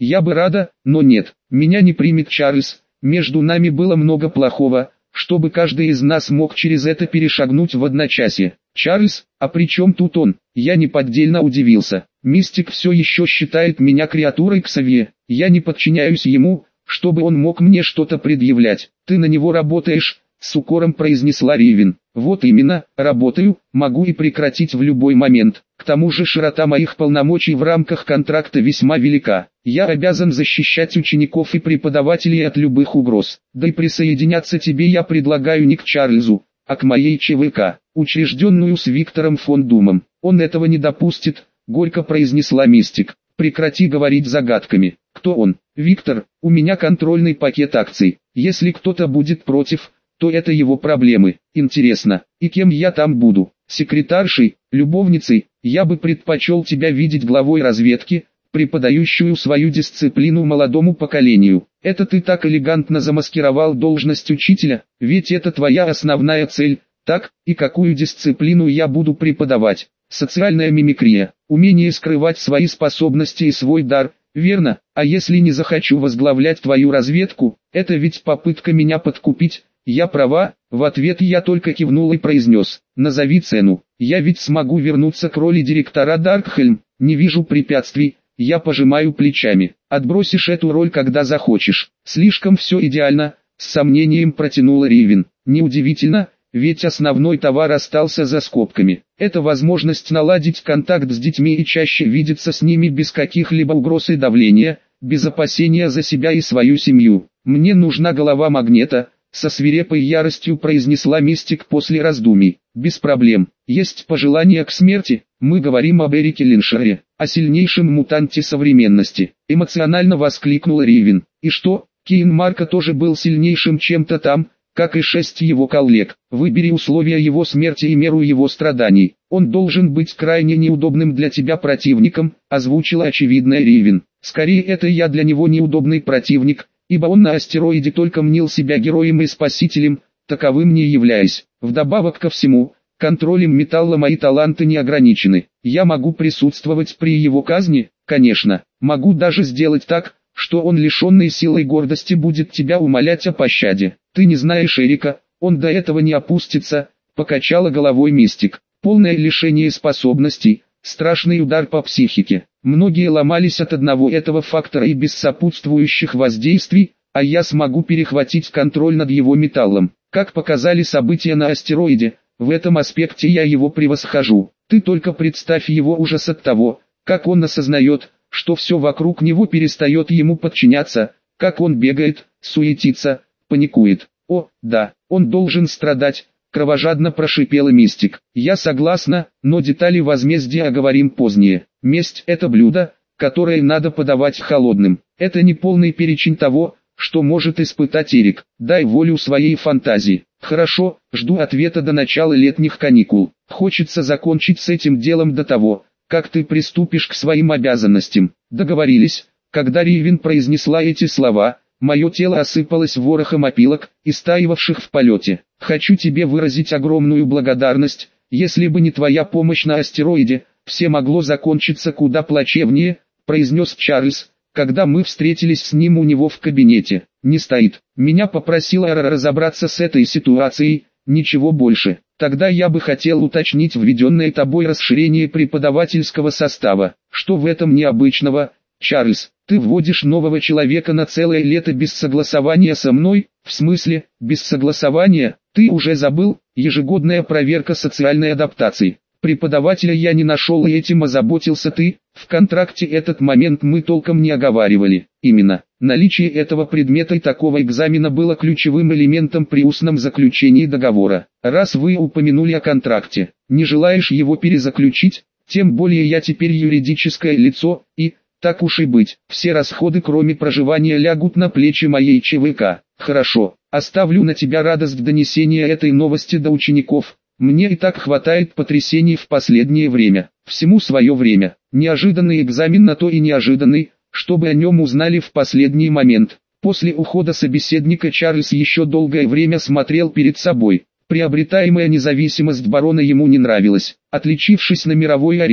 Я бы рада, но нет, меня не примет Чарльз. Между нами было много плохого, чтобы каждый из нас мог через это перешагнуть в одночасье. Чарльз, а при чем тут он? Я неподдельно удивился. Мистик все еще считает меня креатурой Ксавье. Я не подчиняюсь ему, чтобы он мог мне что-то предъявлять. Ты на него работаешь, с укором произнесла Ривен. Вот именно, работаю, могу и прекратить в любой момент. К тому же широта моих полномочий в рамках контракта весьма велика. Я обязан защищать учеников и преподавателей от любых угроз. Да и присоединяться тебе я предлагаю не к Чарльзу, а к моей ЧВК, учрежденную с Виктором фон Думом. Он этого не допустит, горько произнесла Мистик. Прекрати говорить загадками. Кто он? Виктор, у меня контрольный пакет акций. Если кто-то будет против, то это его проблемы. Интересно, и кем я там буду? Секретаршей, любовницей? Я бы предпочел тебя видеть главой разведки, преподающую свою дисциплину молодому поколению. Это ты так элегантно замаскировал должность учителя, ведь это твоя основная цель, так? И какую дисциплину я буду преподавать? Социальная мимикрия, умение скрывать свои способности и свой дар, верно? А если не захочу возглавлять твою разведку, это ведь попытка меня подкупить. Я права? В ответ я только кивнул и произнес: назови цену. Я ведь смогу вернуться к роли директора Даркхельм, не вижу препятствий. Я пожимаю плечами. Отбросишь эту роль когда захочешь. Слишком все идеально, с сомнением протянула Ривен. Неудивительно, ведь основной товар остался за скобками. Это возможность наладить контакт с детьми и чаще видеться с ними без каких-либо угроз и давления, без опасения за себя и свою семью. Мне нужна голова магнета, со свирепой яростью произнесла Мистик после раздумий. Без проблем. Есть пожелания к смерти? Мы говорим об Эрике Линшере, о сильнейшем мутанте современности. Эмоционально воскликнула Ривен. И что, Кейн Марко тоже был сильнейшим чем-то там, как и 6 его коллег. Выбери условия его смерти и меру его страданий. Он должен быть крайне неудобным для тебя противником, озвучила очевидная Ривен. Скорее это я для него неудобный противник, ибо он на астероиде только мнил себя героем и спасителем, таковым не являясь. Вдобавок ко всему, контролем металла мои таланты не ограничены. Я могу присутствовать при его казни, конечно, могу даже сделать так, что он лишенный силы и гордости будет тебя умолять о пощаде. Ты не знаешь Эрика, он до этого не опустится, покачала головой Мистик. Полное лишение способностей, страшный удар по психике. Многие ломались от одного этого фактора и без сопутствующих воздействий, а я смогу перехватить контроль над его металлом. Как показали события на астероиде, в этом аспекте я его превосхожу. Ты только представь его ужас от того, как он осознает, что все вокруг него перестает ему подчиняться, как он бегает, суетится, паникует. О, да, он должен страдать, кровожадно прошипела Мистик. Я согласна, но детали возмездия оговорим позднее. Месть – это блюдо, которое надо подавать холодным. Это не полный перечень того, что может испытать Эрик. Дай волю своей фантазии. Хорошо, жду ответа до начала летних каникул. Хочется закончить с этим делом до того, как ты приступишь к своим обязанностям. Договорились. Когда Ривен произнесла эти слова, мое тело осыпалось ворохом опилок, истаивавших в полете. Хочу тебе выразить огромную благодарность. Если бы не твоя помощь на астероиде, все могло закончиться куда плачевнее, произнес Чарльз, когда мы встретились с ним у него в кабинете. Не стоит. Меня попросила Эра разобраться с этой ситуацией, ничего больше. Тогда я бы хотел уточнить введенное тобой расширение преподавательского состава. Что в этом необычного, Чарльз? Ты вводишь нового человека на целое лето без согласования со мной? В смысле, без согласования? Ты уже забыл? Ежегодная проверка социальной адаптации. Преподавателя я не нашел и этим озаботился ты. В контракте этот момент мы толком не оговаривали. Именно, наличие этого предмета и такого экзамена было ключевым элементом при устном заключении договора. Раз вы упомянули о контракте, не желаешь его перезаключить, тем более я теперь юридическое лицо, и, так уж и быть, все расходы кроме проживания лягут на плечи моей ЧВК. Хорошо, оставлю на тебя радость донесения этой новости до учеников. Мне и так хватает потрясений в последнее время. Всему свое время. Неожиданный экзамен на то и неожиданный, чтобы о нем узнали в последний момент. После ухода собеседника Чарльз еще долгое время смотрел перед собой. Приобретаемая независимость барона ему не нравилась. Отличившись на мировой арене,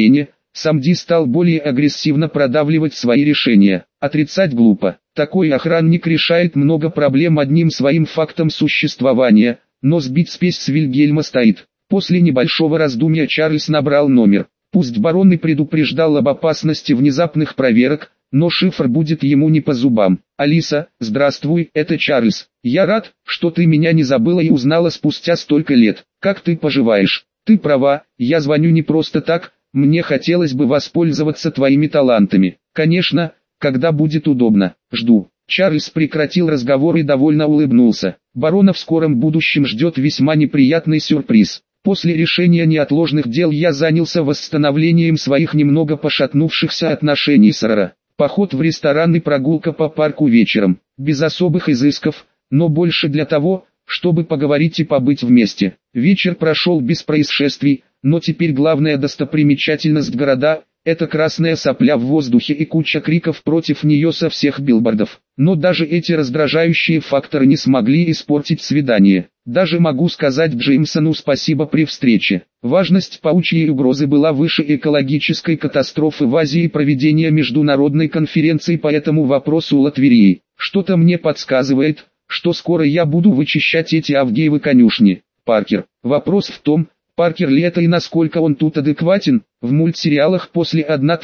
Самди стал более агрессивно продавливать свои решения. Отрицать глупо. Такой охранник решает много проблем одним своим фактом существования, но сбить спесь с Вильгельма стоит. После небольшого раздумья Чарльз набрал номер. Пусть барон и предупреждал об опасности внезапных проверок, но шифр будет ему не по зубам. «Алиса, здравствуй, это Чарльз. Я рад, что ты меня не забыла и узнала спустя столько лет. Как ты поживаешь? Ты права, я звоню не просто так, мне хотелось бы воспользоваться твоими талантами. Конечно, когда будет удобно. Жду». Чарльз прекратил разговор и довольно улыбнулся. Барона в скором будущем ждет весьма неприятный сюрприз. После решения неотложных дел я занялся восстановлением своих немного пошатнувшихся отношений с Рора. Поход в ресторан и прогулка по парку вечером, без особых изысков, но больше для того, чтобы поговорить и побыть вместе. Вечер прошел без происшествий, но теперь главная достопримечательность города – это красная сопля в воздухе и куча криков против нее со всех билбордов. Но даже эти раздражающие факторы не смогли испортить свидание. Даже могу сказать Джеймсону спасибо при встрече. Важность паучьей угрозы была выше экологической катастрофы в Азии и проведения международной конференции по этому вопросу Латвии. Что-то мне подсказывает, что скоро я буду вычищать эти Авгиевы конюшни. Паркер. Вопрос в том, Паркер ли это и насколько он тут адекватен. В мультсериалах после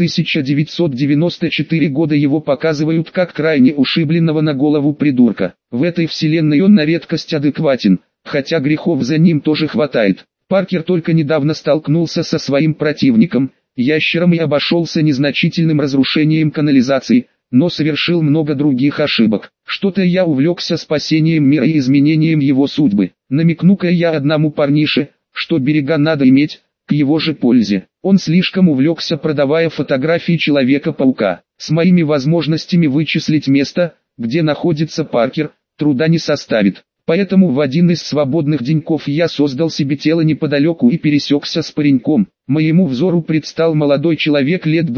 1994 года его показывают как крайне ушибленного на голову придурка. В этой вселенной он на редкость адекватен, хотя грехов за ним тоже хватает. Паркер только недавно столкнулся со своим противником, ящером, и обошелся незначительным разрушением канализации, но совершил много других ошибок. Что-то я увлекся спасением мира и изменением его судьбы. Намекну-ка я одному парнише, что берега надо иметь, к его же пользе. Он слишком увлекся, продавая фотографии Человека-паука. С моими возможностями вычислить место, где находится Паркер, труда не составит. Поэтому в один из свободных деньков я создал себе тело неподалеку и пересекся с пареньком. Моему взору предстал молодой человек лет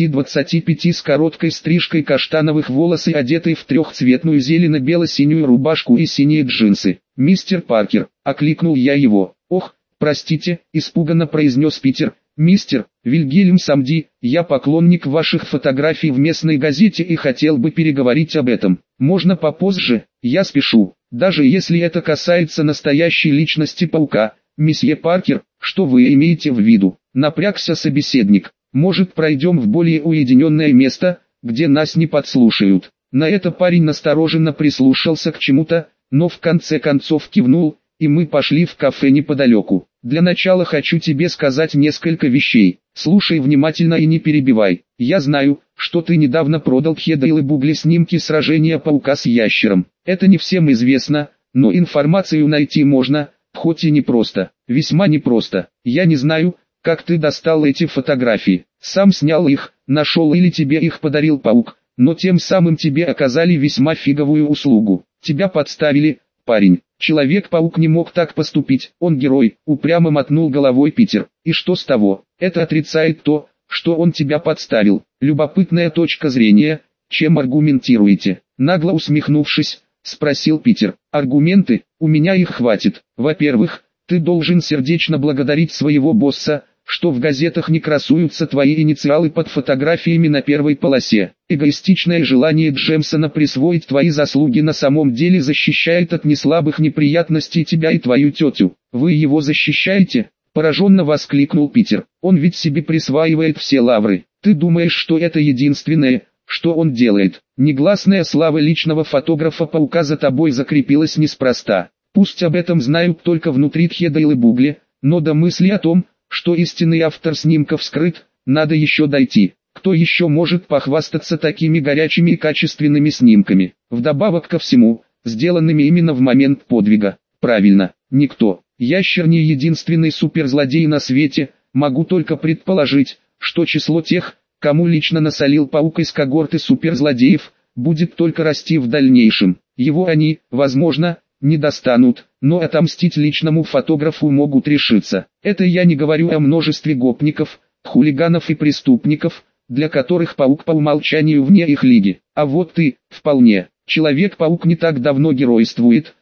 20-25 с короткой стрижкой каштановых волос и одетый в трехцветную зелено-бело-синюю рубашку и синие джинсы. «Мистер Паркер», — окликнул я его. «Ох, простите», — испуганно произнес Питер. «Мистер Вильгельм Самди, я поклонник ваших фотографий в местной газете и хотел бы переговорить об этом. Можно попозже, я спешу. Даже если это касается настоящей личности паука, месье Паркер, что вы имеете в виду?» Напрягся собеседник. «Может, пройдем в более уединенное место, где нас не подслушают?» На это парень настороженно прислушался к чему-то, но в конце концов кивнул, и мы пошли в кафе неподалеку. «Для начала хочу тебе сказать несколько вещей. Слушай внимательно и не перебивай. Я знаю, что ты недавно продал Хедайл и Бугли снимки сражения паука с ящером. Это не всем известно, но информацию найти можно, хоть и непросто. Весьма непросто. Я не знаю, как ты достал эти фотографии. Сам снял их, нашел или тебе их подарил паук, но тем самым тебе оказали весьма фиговую услугу. Тебя подставили, парень. Человек-паук не мог так поступить, он герой», — упрямо мотнул головой Питер. «И что с того? Это отрицает то, что он тебя подставил. Любопытная точка зрения, чем аргументируете?» Нагло усмехнувшись, спросил Питер. «Аргументы, у меня их хватит. Во-первых, ты должен сердечно благодарить своего босса, что в газетах не красуются твои инициалы под фотографиями на первой полосе. Эгоистичное желание Джемсона присвоить твои заслуги на самом деле защищает от неслабых неприятностей тебя и твою тетю. Вы его защищаете?» — пораженно воскликнул Питер. «Он ведь себе присваивает все лавры. Ты думаешь, что это единственное, что он делает? Негласная слава личного фотографа-паука за тобой закрепилась неспроста. Пусть об этом знают только внутри Хедайл и Бугли, но до мысли о том, что истинный автор снимков скрыт, надо еще дойти. Кто еще может похвастаться такими горячими и качественными снимками, вдобавок ко всему, сделанными именно в момент подвига? Правильно, никто. Ящер не единственный суперзлодей на свете, могу только предположить, что число тех, кому лично насолил паук из когорты суперзлодеев, будет только расти в дальнейшем. Его они, возможно, не достанут, но отомстить личному фотографу могут решиться. Это я не говорю о множестве гопников, хулиганов и преступников, для которых паук по умолчанию вне их лиги. А вот ты, вполне. Человек-паук не так давно геройствует,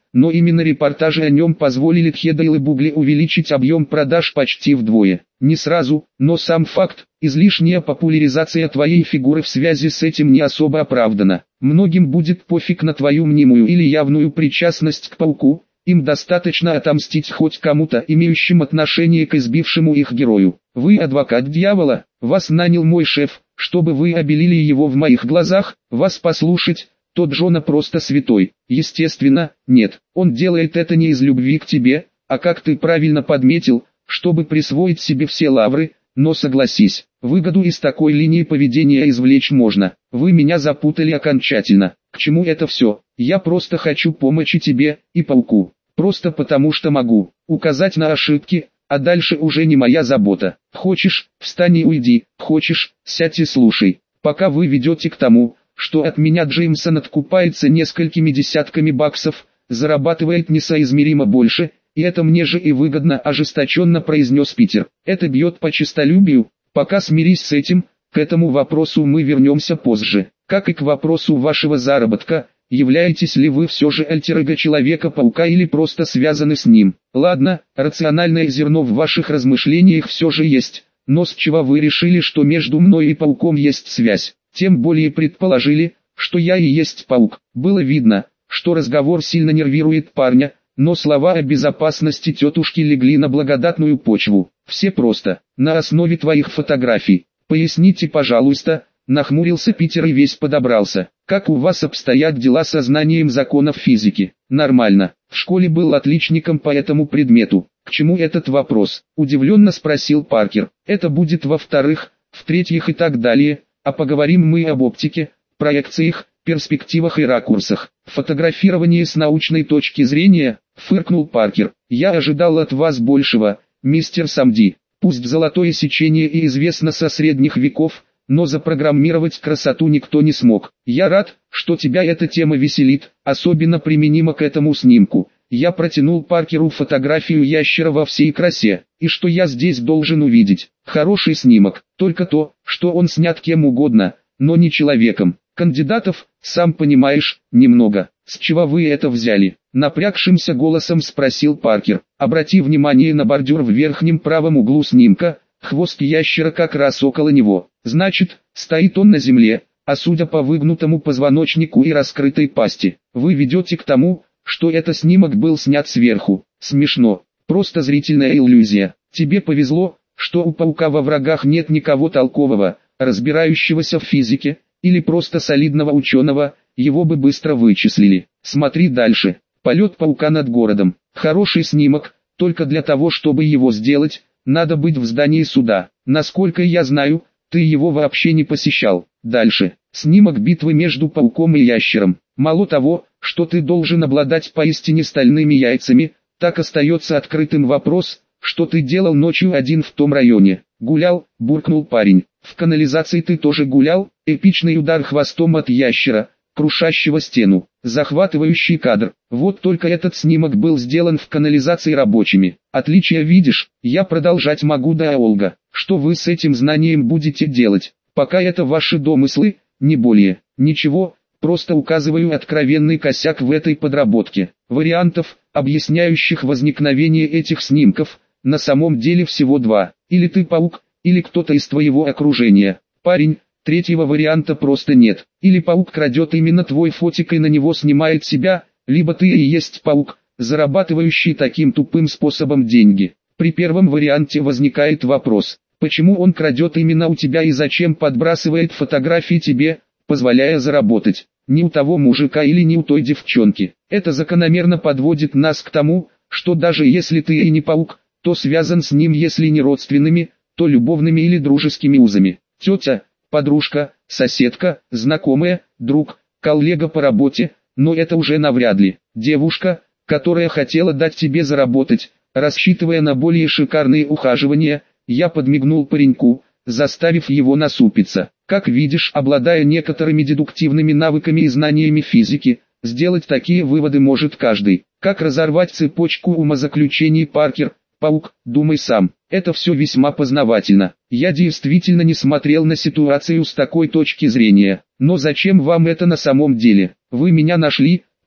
но именно репортажи о нем позволили Тхедейл и Бугли увеличить объем продаж почти вдвое. Не сразу, но сам факт, излишняя популяризация твоей фигуры в связи с этим не особо оправдана. Многим будет пофиг на твою мнимую или явную причастность к пауку, им достаточно отомстить хоть кому-то, имеющим отношение к избившему их герою. Вы адвокат дьявола, вас нанял мой шеф, чтобы вы обелили его в моих глазах, вас послушать. Тот Джона просто святой. Естественно, нет, он делает это не из любви к тебе, а как ты правильно подметил, чтобы присвоить себе все лавры, но согласись, выгоду из такой линии поведения извлечь можно. Вы меня запутали окончательно. К чему это все? Я просто хочу помочи тебе и пауку. Просто потому что могу указать на ошибки, а дальше уже не моя забота. Хочешь, встань и уйди, хочешь, сядь и слушай. Пока вы ведете к тому, что от меня Джеймсон откупается несколькими десятками баксов, зарабатывает несоизмеримо больше, и это мне же и выгодно, ожесточенно произнес Питер. Это бьет по честолюбию, пока смирись с этим, к этому вопросу мы вернемся позже. Как и к вопросу вашего заработка, являетесь ли вы все же альтер-эго Человека-паука или просто связаны с ним. Ладно, рациональное зерно в ваших размышлениях все же есть, но с чего вы решили, что между мной и пауком есть связь? Тем более предположили, что я и есть паук. Было видно, что разговор сильно нервирует парня, но слова о безопасности тетушки легли на благодатную почву. Все просто, на основе твоих фотографий. Поясните, пожалуйста, нахмурился Питер и весь подобрался. Как у вас обстоят дела со знанием законов физики? Нормально, в школе был отличником по этому предмету. К чему этот вопрос? Удивленно спросил Паркер. Это будет во-вторых, в-третьих и так далее. А поговорим мы об оптике, проекциях, перспективах и ракурсах. Фотографирование с научной точки зрения, фыркнул Паркер. Я ожидал от вас большего, мистер Самди. Пусть золотое сечение и известно со средних веков, но запрограммировать красоту никто не смог. Я рад, что тебя эта тема веселит, особенно применима к этому снимку. Я протянул Паркеру фотографию ящера во всей красе. И что я здесь должен увидеть? Хороший снимок, только то, что он снят кем угодно, но не человеком. Кандидатов, сам понимаешь, немного. С чего вы это взяли? Напрягшимся голосом спросил Паркер. Обрати внимание на бордюр в верхнем правом углу снимка, хвост ящера как раз около него. Значит, стоит он на земле, а судя по выгнутому позвоночнику и раскрытой пасти, вы ведете к тому, что этот снимок был снят сверху. Смешно, просто зрительная иллюзия. Тебе повезло, что у паука во врагах нет никого толкового, разбирающегося в физике, или просто солидного ученого, его бы быстро вычислили. Смотри дальше. Полет паука над городом. Хороший снимок, только для того, чтобы его сделать, надо быть в здании суда. Насколько я знаю, ты его вообще не посещал. Дальше. Снимок битвы между пауком и ящером. Мало того, что ты должен обладать поистине стальными яйцами, так остается открытым вопрос, что ты делал ночью один в том районе. Гулял, буркнул парень. В канализации ты тоже гулял? Эпичный удар хвостом от ящера, крушащего стену. Захватывающий кадр. Вот только этот снимок был сделан в канализации рабочими. Отличия видишь? Я продолжать могу, да, Олга. Что вы с этим знанием будете делать? Пока это ваши домыслы, не более. Ничего, просто указываю откровенный косяк в этой подработке. Вариантов, объясняющих возникновение этих снимков, на самом деле всего два. Или ты паук, или кто-то из твоего окружения. Парень, третьего варианта просто нет. Или паук крадет именно твой фотик и на него снимает себя, либо ты и есть паук, зарабатывающий таким тупым способом деньги. При первом варианте возникает вопрос, почему он крадет именно у тебя и зачем подбрасывает фотографии тебе, позволяя заработать. Ни у того мужика или ни у той девчонки. Это закономерно подводит нас к тому, что даже если ты и не паук, то связан с ним, если не родственными, то любовными или дружескими узами. Тетя, подружка, соседка, знакомая, друг, коллега по работе, но это уже навряд ли. Девушка, которая хотела дать тебе заработать, рассчитывая на более шикарные ухаживания, я подмигнул пареньку, заставив его насупиться. Как видишь, обладая некоторыми дедуктивными навыками и знаниями физики, сделать такие выводы может каждый. Как разорвать цепочку умозаключений, Паркер? Паук, думай сам. Это все весьма познавательно. Я действительно не смотрел на ситуацию с такой точки зрения. Но зачем вам это на самом деле? Вы меня нашли,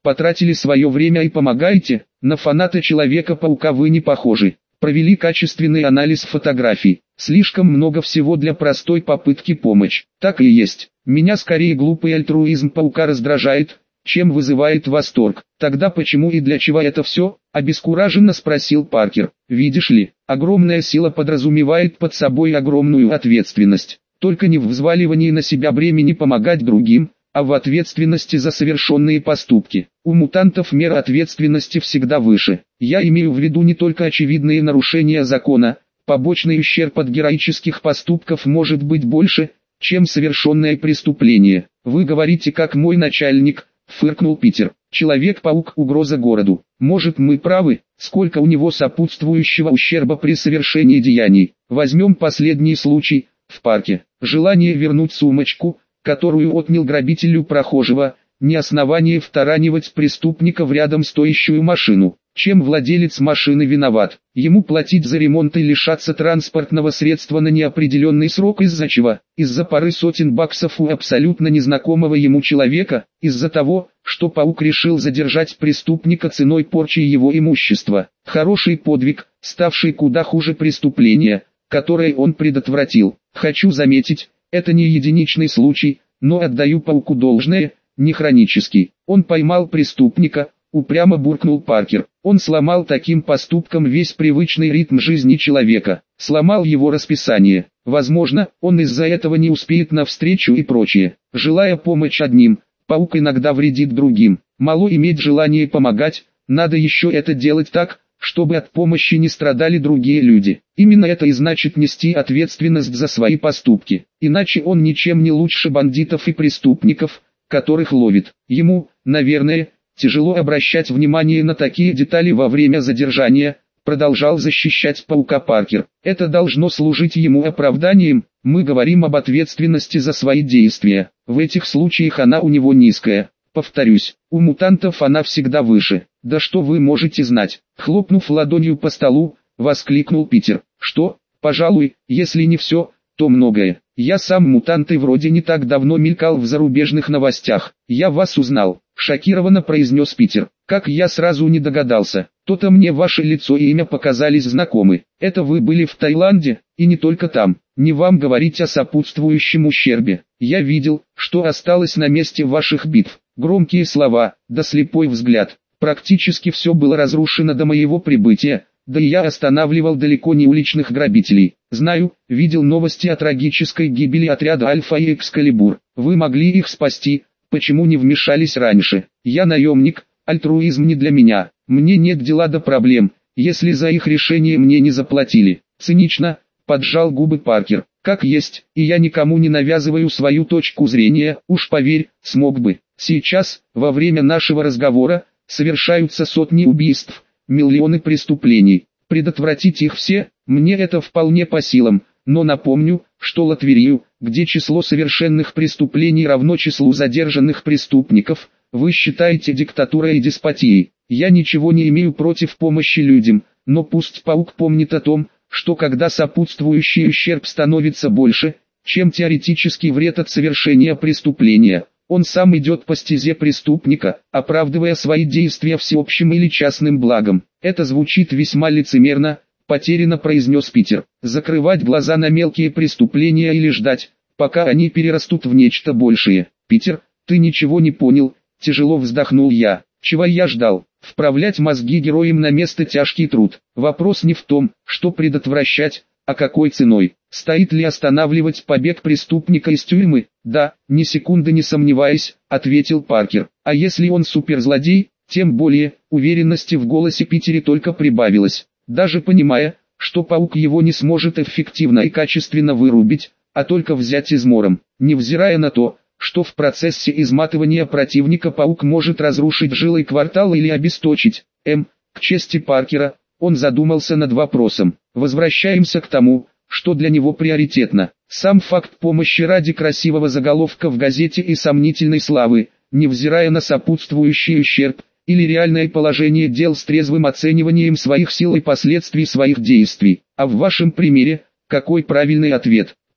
Потратили свое время и помогаете? На фаната Человека-паука вы не похожи. Провели качественный анализ фотографий. Слишком много всего для простой попытки помочь. Так и есть. Меня скорее глупый альтруизм паука раздражает, чем вызывает восторг. Тогда почему и для чего это все? Обескураженно спросил Паркер. Видишь ли, огромная сила подразумевает под собой огромную ответственность. Только не в взваливании на себя бремени помогать другим, а в ответственности за совершенные поступки. У мутантов мера ответственности всегда выше. Я имею в виду не только очевидные нарушения закона, побочный ущерб от героических поступков может быть больше, чем совершенное преступление. Вы говорите как мой начальник, фыркнул Питер. Человек-паук — угроза городу. Может, мы правы? Сколько у него сопутствующего ущерба при совершении деяний? Возьмем последний случай, в парке. Желание вернуть сумочку, которую отнял грабителю прохожего, не основание втаранивать преступника в рядом стоящую машину. Чем владелец машины виноват? Ему платить за ремонт и лишаться транспортного средства на неопределенный срок из-за чего? Из-за пары сотен баксов у абсолютно незнакомого ему человека? Из-за того, что паук решил задержать преступника ценой порчи его имущества. Хороший подвиг, ставший куда хуже преступления, которое он предотвратил. Хочу заметить, это не единичный случай, но отдаю пауку должное, не хронический. Он поймал преступника, упрямо буркнул Паркер. Он сломал таким поступком весь привычный ритм жизни человека, сломал его расписание. Возможно, он из-за этого не успеет на встречу и прочее. Желая помочь одним, паук иногда вредит другим. Мало иметь желание помогать, надо еще это делать так, чтобы от помощи не страдали другие люди. Именно это и значит нести ответственность за свои поступки. Иначе он ничем не лучше бандитов и преступников, которых ловит. Ему, наверное, тяжело обращать внимание на такие детали во время задержания, продолжал защищать паука Паркер. Это должно служить ему оправданием. Мы говорим об ответственности за свои действия. В этих случаях она у него низкая. Повторюсь, у мутантов она всегда выше. Да что вы можете знать? Хлопнув ладонью по столу, воскликнул Питер. Что? Пожалуй, если не все, то многое. Я сам мутант и вроде не так давно мелькал в зарубежных новостях. Я вас узнал, шокированно произнес Питер. Как я сразу не догадался. То-то мне ваше лицо и имя показались знакомы. Это вы были в Таиланде, и не только там. Не вам говорить о сопутствующем ущербе. Я видел, что осталось на месте ваших битв. Громкие слова, да слепой взгляд. Практически все было разрушено до моего прибытия, да и я останавливал далеко не уличных грабителей. Знаю, видел новости о трагической гибели отряда Альфа и Экскалибур. Вы могли их спасти, почему не вмешались раньше? Я наемник, альтруизм не для меня. Мне нет дела до проблем, если за их решение мне не заплатили. Цинично, поджал губы Паркер. Как есть, и я никому не навязываю свою точку зрения, уж поверь, смог бы. Сейчас, во время нашего разговора, совершаются сотни убийств, миллионы преступлений. Предотвратить их все, мне это вполне по силам, но напомню, что Латвию, где число совершенных преступлений равно числу задержанных преступников, вы считаете диктатурой и деспотией. Я ничего не имею против помощи людям, но пусть паук помнит о том, что когда сопутствующий ущерб становится больше, чем теоретический вред от совершения преступления, он сам идет по стезе преступника, оправдывая свои действия всеобщим или частным благом. Это звучит весьма лицемерно, потерянно произнес Питер. Закрывать глаза на мелкие преступления или ждать, пока они перерастут в нечто большее. Питер, ты ничего не понял, тяжело вздохнул я. Чего я ждал? Вправлять мозги героям на место тяжкий труд. Вопрос не в том, что предотвращать, а какой ценой. Стоит ли останавливать побег преступника из тюрьмы? Да, ни секунды не сомневаясь, ответил Паркер. А если он суперзлодей, тем более, уверенности в голосе Питера только прибавилось. Даже понимая, что паук его не сможет эффективно и качественно вырубить, а только взять измором. Невзирая на то, что в процессе изматывания противника паук может разрушить жилой квартал или обесточить. К чести Паркера, он задумался над вопросом. Возвращаемся к тому, что для него приоритетно. Сам факт помощи ради красивого заголовка в газете и сомнительной славы, невзирая на сопутствующий ущерб, или реальное положение дел с трезвым оцениванием своих сил и последствий своих действий. А в вашем примере, какой правильный ответ?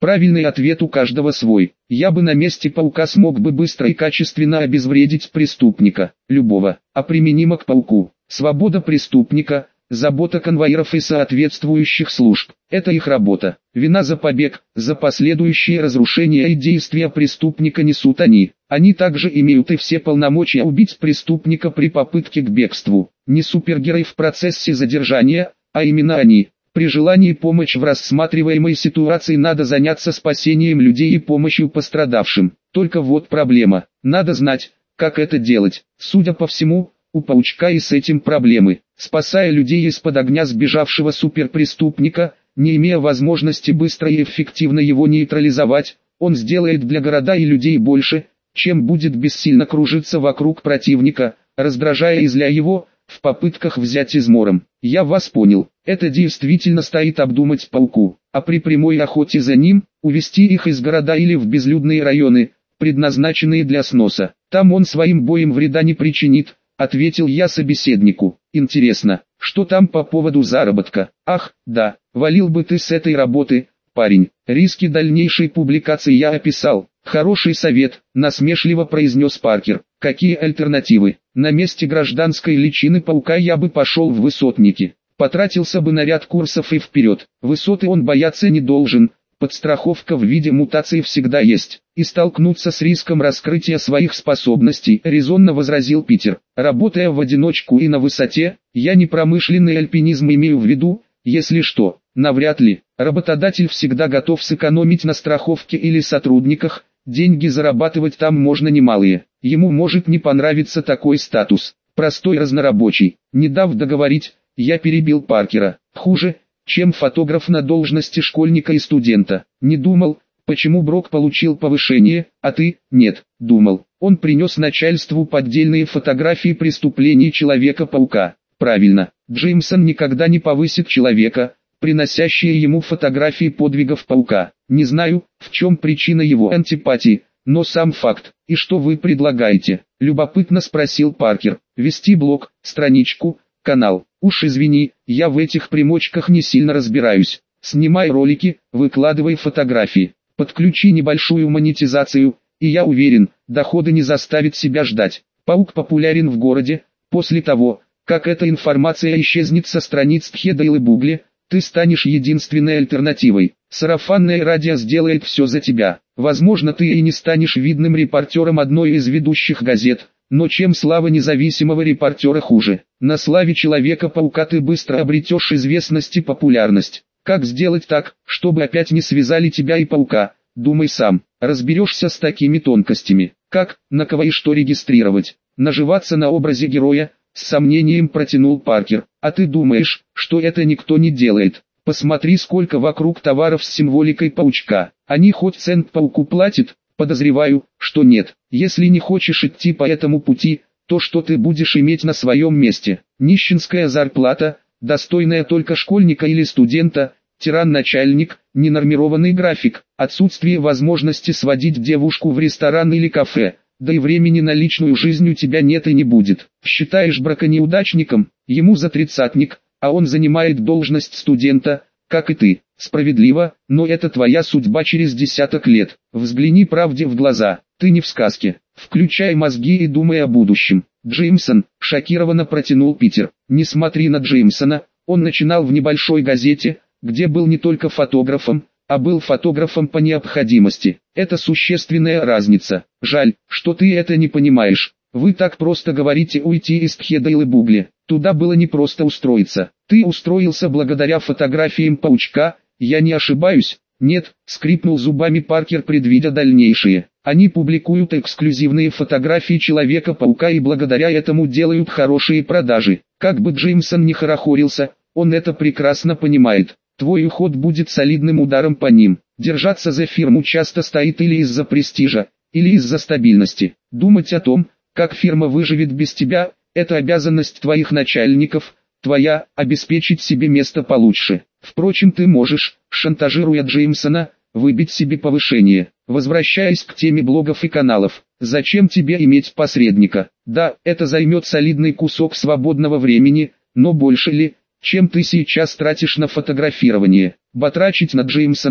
Правильный ответ у каждого свой. Я бы на месте паука смог бы быстро и качественно обезвредить преступника, любого, а применимо к пауку. Свобода преступника, забота конвоиров и соответствующих служб – это их работа. Вина за побег, за последующие разрушения и действия преступника несут они. Они также имеют и все полномочия убить преступника при попытке к бегству. Не супергерой в процессе задержания, а именно они. При желании помочь в рассматриваемой ситуации надо заняться спасением людей и помощью пострадавшим. Только вот проблема. Надо знать, как это делать. Судя по всему, у паучка и с этим проблемы. Спасая людей из-под огня сбежавшего суперпреступника, не имея возможности быстро и эффективно его нейтрализовать, он сделает для города и людей больше, чем будет бессильно кружиться вокруг противника, раздражая и зля его, в попытках взять измором. Я вас понял, это действительно стоит обдумать пауку, а при прямой охоте за ним, увести их из города или в безлюдные районы, предназначенные для сноса. Там он своим боем вреда не причинит, ответил я собеседнику. Интересно, что там по поводу заработка? Ах, да, валил бы ты с этой работы, парень. Риски дальнейшей публикации я описал. Хороший совет, насмешливо произнес Паркер. Какие альтернативы? На месте гражданской личины паука я бы пошел в высотники. Потратился бы на ряд курсов и вперед. Высоты он бояться не должен. Подстраховка в виде мутации всегда есть. И столкнуться с риском раскрытия своих способностей, резонно возразил Питер. Работая в одиночку и на высоте, я не промышленный альпинизм имею в виду, если что, навряд ли. Работодатель всегда готов сэкономить на страховке или сотрудниках, деньги зарабатывать там можно немалые. Ему может не понравиться такой статус. Простой разнорабочий. Не дав договорить, я перебил Паркера. Хуже, чем фотограф на должности школьника и студента. Не думал, почему Брок получил повышение, а ты, нет, думал. Он принес начальству поддельные фотографии преступлений Человека-паука. Правильно, Джеймсон никогда не повысит человека, приносящие ему фотографии подвигов паука. Не знаю, в чем причина его антипатии, но сам факт. И что вы предлагаете? Любопытно спросил Паркер. Вести блог, страничку, канал. Уж извини, я в этих примочках не сильно разбираюсь. Снимай ролики, выкладывай фотографии. Подключи небольшую монетизацию, и я уверен, доходы не заставят себя ждать. Паук популярен в городе. После того, как эта информация исчезнет со страниц Тхеда или Бугли, ты станешь единственной альтернативой. Сарафанное радио сделает все за тебя. Возможно, ты и не станешь видным репортером одной из ведущих газет, но чем слава независимого репортера хуже? На славе Человека-паука ты быстро обретешь известность и популярность. Как сделать так, чтобы опять не связали тебя и паука? Думай сам, разберешься с такими тонкостями. Как, на кого и что регистрировать? Наживаться на образе героя? С сомнением протянул Паркер. А ты думаешь, что это никто не делает? Посмотри, сколько вокруг товаров с символикой паучка. Они хоть цент пауку платят? Подозреваю, что нет. Если не хочешь идти по этому пути, то что ты будешь иметь на своем месте? Нищенская зарплата, достойная только школьника или студента, тиран-начальник, ненормированный график, отсутствие возможности сводить девушку в ресторан или кафе. Да и времени на личную жизнь у тебя нет и не будет. Считаешь брака неудачником, ему за тридцатник, а он занимает должность студента, как и ты. Справедливо, но это твоя судьба через десяток лет. Взгляни правде в глаза, ты не в сказке. Включай мозги и думай о будущем. Джеймсон, шокированно протянул Питер. Не смотри на Джеймсона, он начинал в небольшой газете, где был не только фотографом, а был фотографом по необходимости. Это существенная разница. Жаль, что ты это не понимаешь. Вы так просто говорите уйти из Тхеда или Бугли. Туда было не просто устроиться. Ты устроился благодаря фотографиям паучка, я не ошибаюсь? Нет, скрипнул зубами Паркер, предвидя дальнейшее. Они публикуют эксклюзивные фотографии Человека-паука и благодаря этому делают хорошие продажи. Как бы Джеймсон не хорохорился, он это прекрасно понимает. Твой уход будет солидным ударом по ним. Держаться за фирму часто стоит или из-за престижа, или из-за стабильности. Думать о том, как фирма выживет без тебя, это обязанность твоих начальников, твоя, обеспечить себе место получше. Впрочем, ты можешь, шантажируя Джеймсона, выбить себе повышение. Возвращаясь к теме блогов и каналов, зачем тебе иметь посредника? Да, это займет солидный кусок свободного времени, но больше ли, чем ты сейчас тратишь на фотографирование? Батрачить на Джеймсона,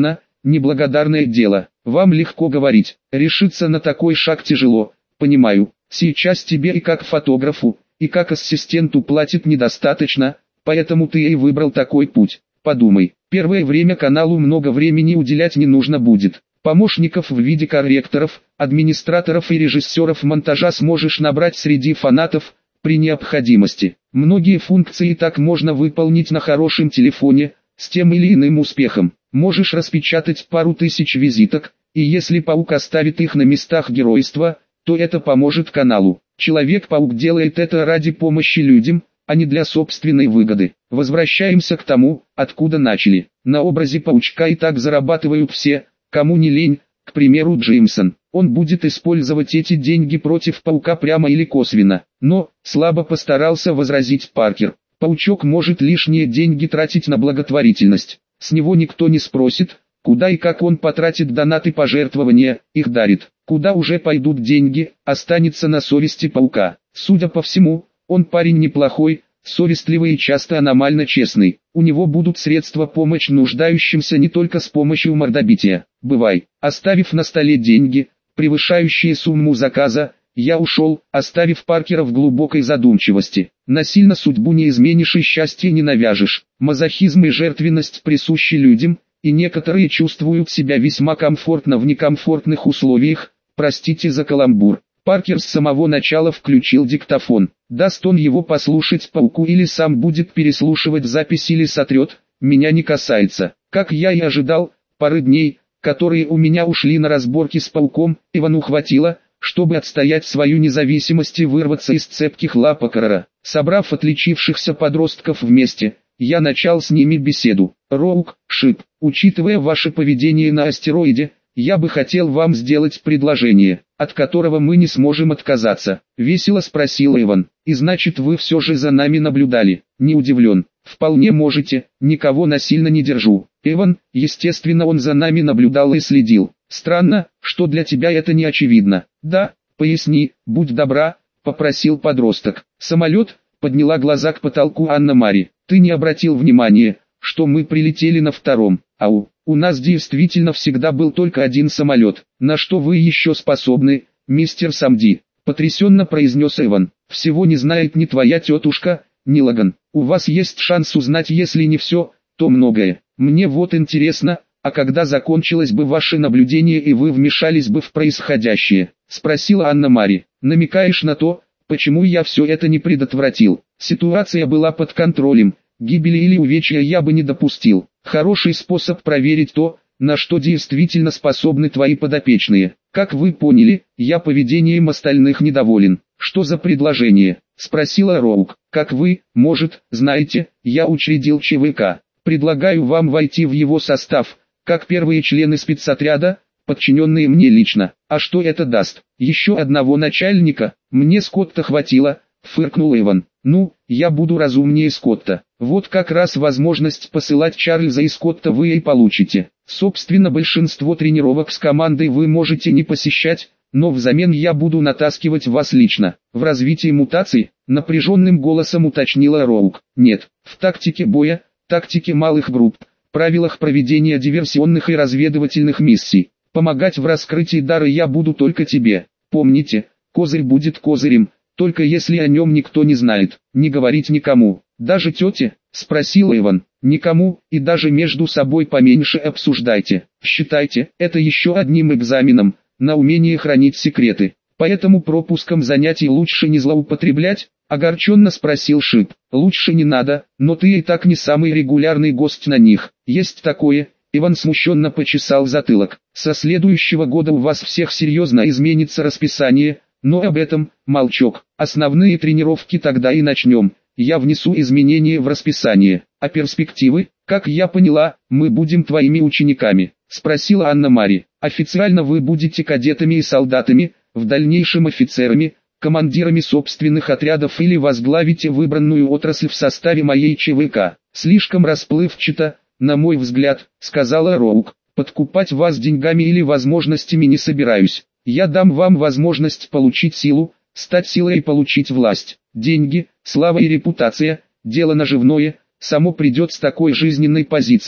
неблагодарное дело. Вам легко говорить, решиться на такой шаг тяжело, понимаю. Сейчас тебе и как фотографу, и как ассистенту платят недостаточно, поэтому ты и выбрал такой путь. Подумай, первое время каналу много времени уделять не нужно будет. Помощников в виде корректоров, администраторов и режиссеров монтажа сможешь набрать среди фанатов, при необходимости. Многие функции так можно выполнить на хорошем телефоне, с тем или иным успехом. Можешь распечатать пару тысяч визиток, и если Паук оставит их на местах геройства, то это поможет каналу. Человек-паук делает это ради помощи людям, а не для собственной выгоды. Возвращаемся к тому, откуда начали. На образе паучка и так зарабатывают все, кому не лень, к примеру Джеймсон. Он будет использовать эти деньги против паука прямо или косвенно. Но, слабо постарался возразить Паркер. Паучок может лишние деньги тратить на благотворительность. С него никто не спросит, куда и как он потратит донаты пожертвования, их дарит. Куда уже пойдут деньги, останется на совести паука. Судя по всему, он парень неплохой, совестливый и часто аномально честный. У него будут средства помочь нуждающимся не только с помощью мордобития. Бывай, оставив на столе деньги, превышающие сумму заказа, я ушел, оставив Паркера в глубокой задумчивости. Насильно судьбу не изменишь и счастье не навяжешь. Мазохизм и жертвенность присущи людям, и некоторые чувствуют себя весьма комфортно в некомфортных условиях, простите за каламбур. Паркер с самого начала включил диктофон. Даст он его послушать пауку или сам будет переслушивать запись или сотрет, меня не касается. Как я и ожидал, пары дней, которые у меня ушли на разборки с пауком, Ивану хватило, чтобы отстоять свою независимость и вырваться из цепких лап Паркера. Собрав отличившихся подростков вместе, я начал с ними беседу. Роук, Шип, учитывая ваше поведение на астероиде, я бы хотел вам сделать предложение, от которого мы не сможем отказаться. Весело спросил Иван. И значит вы все же за нами наблюдали? Не удивлен. Вполне можете, никого насильно не держу. Иван, естественно, он за нами наблюдал и следил. Странно, что для тебя это не очевидно. Да, поясни, будь добра, попросил подросток. Самолет, подняла глаза к потолку Анна-Мари. Ты не обратил внимания, что мы прилетели на втором. Ау, у нас действительно всегда был только один самолет. На что вы еще способны, мистер Самди? Потрясенно произнес Иван. Всего не знает ни твоя тетушка, ни Лаган. У вас есть шанс узнать, если не все, то многое. Мне вот интересно, а когда закончилось бы ваше наблюдение и вы вмешались бы в происходящее? Спросила Анна-Мари. Намекаешь на то, почему я все это не предотвратил? Ситуация была под контролем, гибели или увечья я бы не допустил. Хороший способ проверить то, на что действительно способны твои подопечные. Как вы поняли, я поведением остальных недоволен. Что за предложение? Спросила Роук. Как вы, может, знаете, я учредил ЧВК. Предлагаю вам войти в его состав, как первые члены спецотряда, подчиненные мне лично. А что это даст? Еще одного начальника? Мне Скотта хватило, фыркнул Иван. Ну, я буду разумнее Скотта. Вот как раз возможность посылать Чарльза и Скотта вы и получите. Собственно, большинство тренировок с командой вы можете не посещать, но взамен я буду натаскивать вас лично. В развитии мутаций, напряженным голосом уточнила Роук. Нет, в тактике боя, тактике малых групп, правилах проведения диверсионных и разведывательных миссий. Помогать в раскрытии дара я буду только тебе. Помните, козырь будет козырем, только если о нем никто не знает. Не говорить никому, даже тете, спросил Иван. Никому, и даже между собой поменьше обсуждайте. Считайте это еще одним экзаменом на умение хранить секреты. Поэтому пропуском занятий лучше не злоупотреблять, огорченно спросил Шип. Лучше не надо, но ты и так не самый регулярный гость на них. Есть такое. Иван смущенно почесал затылок. Со следующего года у вас всех серьезно изменится расписание, но об этом, молчок. Основные тренировки тогда и начнем. Я внесу изменения в расписание. А перспективы, как я поняла, мы будем твоими учениками, спросила Анна-Мари. Официально вы будете кадетами и солдатами, в дальнейшем офицерами, командирами собственных отрядов или возглавите выбранную отрасль в составе моей ЧВК. Слишком расплывчато, на мой взгляд, сказала Роук. Подкупать вас деньгами или возможностями не собираюсь. Я дам вам возможность получить силу, стать силой и получить власть. Деньги, слава и репутация, дело наживное, само придет с такой жизненной позицией.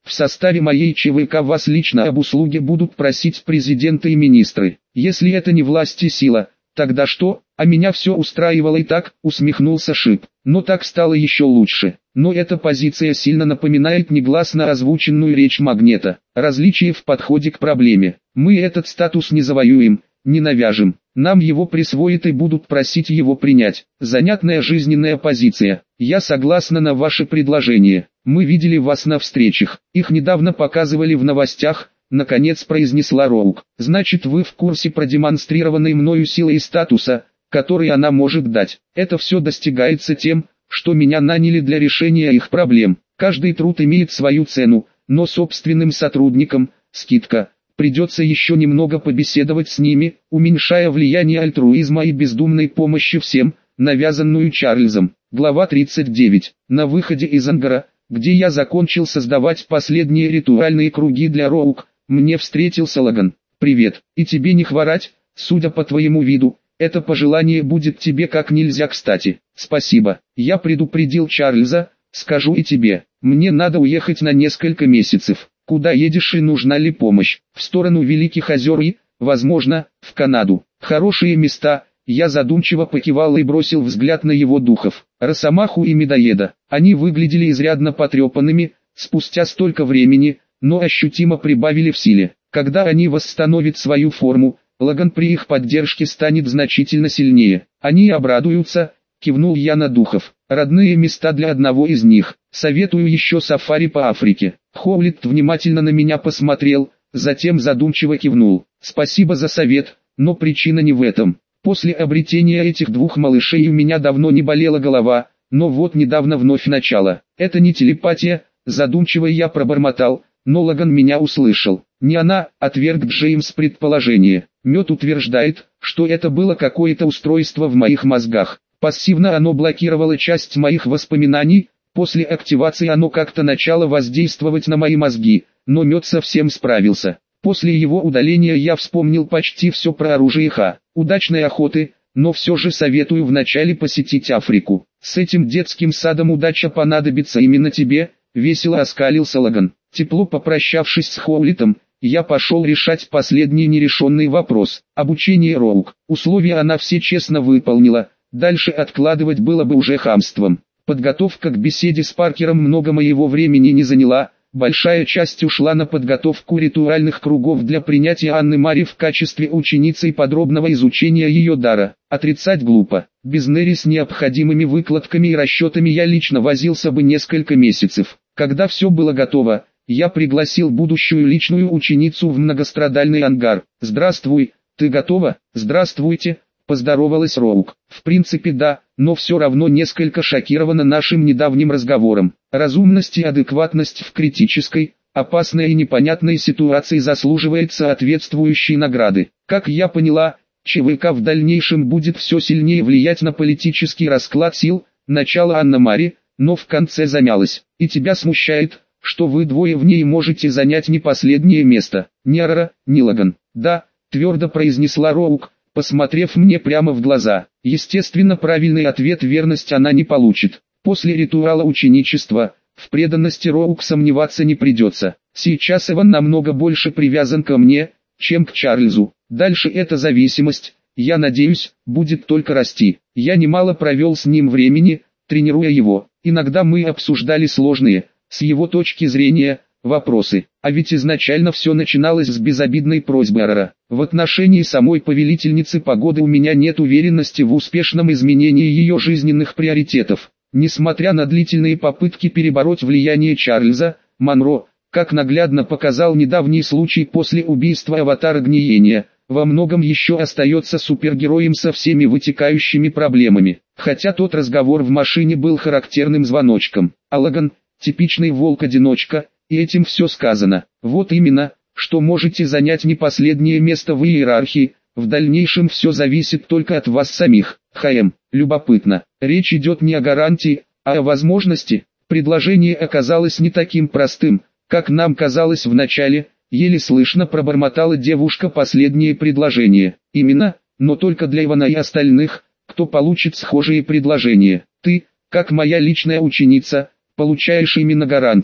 В составе моей ЧВК вас лично об услуге будут просить президенты и министры. Если это не власть и сила, тогда что? А меня все устраивало и так, усмехнулся Шип. Но так стало еще лучше. Но эта позиция сильно напоминает негласно озвученную речь Магнета. Различие в подходе к проблеме. Мы этот статус не завоюем, не навяжем. Нам его присвоят и будут просить его принять. Занятная жизненная позиция. Я согласна на ваше предложение. Мы видели вас на встречах. Их недавно показывали в новостях. Наконец произнесла Роук. Значит, вы в курсе продемонстрированной мною силы и статуса, который она может дать. Это все достигается тем, что меня наняли для решения их проблем. Каждый труд имеет свою цену, но собственным сотрудникам, скидка, придется еще немного побеседовать с ними, уменьшая влияние альтруизма и бездумной помощи всем, навязанную Чарльзом. Глава 39. На выходе из ангара, где я закончил создавать последние ритуальные круги для Роук, мне встретился Лаган. «Привет, и тебе не хворать, судя по твоему виду, это пожелание будет тебе как нельзя кстати». «Спасибо, я предупредил Чарльза, скажу и тебе, мне надо уехать на несколько месяцев». «Куда едешь и нужна ли помощь?» «В сторону Великих озер и, возможно, в Канаду. Хорошие места». Я задумчиво покивал и бросил взгляд на его духов, Росомаху и Медоеда. Они выглядели изрядно потрепанными, спустя столько времени, но ощутимо прибавили в силе. Когда они восстановят свою форму, Лаган при их поддержке станет значительно сильнее. Они обрадуются, кивнул я на духов. Родные места для одного из них. Советую еще сафари по Африке. Хоулит внимательно на меня посмотрел, затем задумчиво кивнул. Спасибо за совет, но причина не в этом. После обретения этих двух малышей у меня давно не болела голова, но вот недавно вновь начало. Это не телепатия, задумчиво я пробормотал, но Лаган меня услышал. Не она, отверг Джеймс предположение. Мед утверждает, что это было какое-то устройство в моих мозгах. Пассивно оно блокировало часть моих воспоминаний, после активации оно как-то начало воздействовать на мои мозги, но Мед совсем справился. После его удаления я вспомнил почти все про оружие Ха. Удачной охоты, но все же советую вначале посетить Африку. С этим детским садом удача понадобится именно тебе, весело оскалился Лаган. Тепло попрощавшись с Хоулитом, я пошел решать последний нерешенный вопрос. Обучение Роук. Условия она все честно выполнила, дальше откладывать было бы уже хамством. Подготовка к беседе с Паркером много моего времени не заняла. Большая часть ушла на подготовку ритуальных кругов для принятия Анны Мари в качестве ученицы и подробного изучения ее дара. Отрицать глупо. Без Нери с необходимыми выкладками и расчетами я лично возился бы несколько месяцев. Когда все было готово, я пригласил будущую личную ученицу в многострадальный ангар. «Здравствуй, ты готова?» «Здравствуйте», поздоровалась Роук. «В принципе да, но все равно несколько шокирована нашим недавним разговором. Разумность и адекватность в критической, опасной и непонятной ситуации заслуживает соответствующей награды. Как я поняла, ЧВК в дальнейшем будет все сильнее влиять на политический расклад сил», начала Анна Мари, но в конце замялась. «И тебя смущает, что вы двое в ней можете занять не последнее место?» «Ни Арара, ни Лаган». «Да», твердо произнесла Роук, посмотрев мне прямо в глаза. Естественно, правильный ответ верность она не получит. После ритуала ученичества, в преданности Роук сомневаться не придется. Сейчас Эван намного больше привязан ко мне, чем к Чарльзу. Дальше эта зависимость, я надеюсь, будет только расти. Я немало провел с ним времени, тренируя его. Иногда мы обсуждали сложные, с его точки зрения, вопросы. А ведь изначально все начиналось с безобидной просьбы Арара. В отношении самой повелительницы погоды у меня нет уверенности в успешном изменении ее жизненных приоритетов. Несмотря на длительные попытки перебороть влияние Чарльза, Монро, как наглядно показал недавний случай после убийства Аватара Гниения, во многом еще остается супергероем со всеми вытекающими проблемами. Хотя тот разговор в машине был характерным звоночком. А Лаган, типичный волк-одиночка, и этим все сказано. Вот именно, что можете занять не последнее место в иерархии, в дальнейшем все зависит только от вас самих. Любопытно, речь идет не о гарантии, а о возможности. Предложение оказалось не таким простым, как нам казалось вначале, еле слышно пробормотала девушка последнее предложение. Именно, но только для Ивана и остальных, кто получит схожие предложения. Ты, как моя личная ученица, получаешь именно гарантии,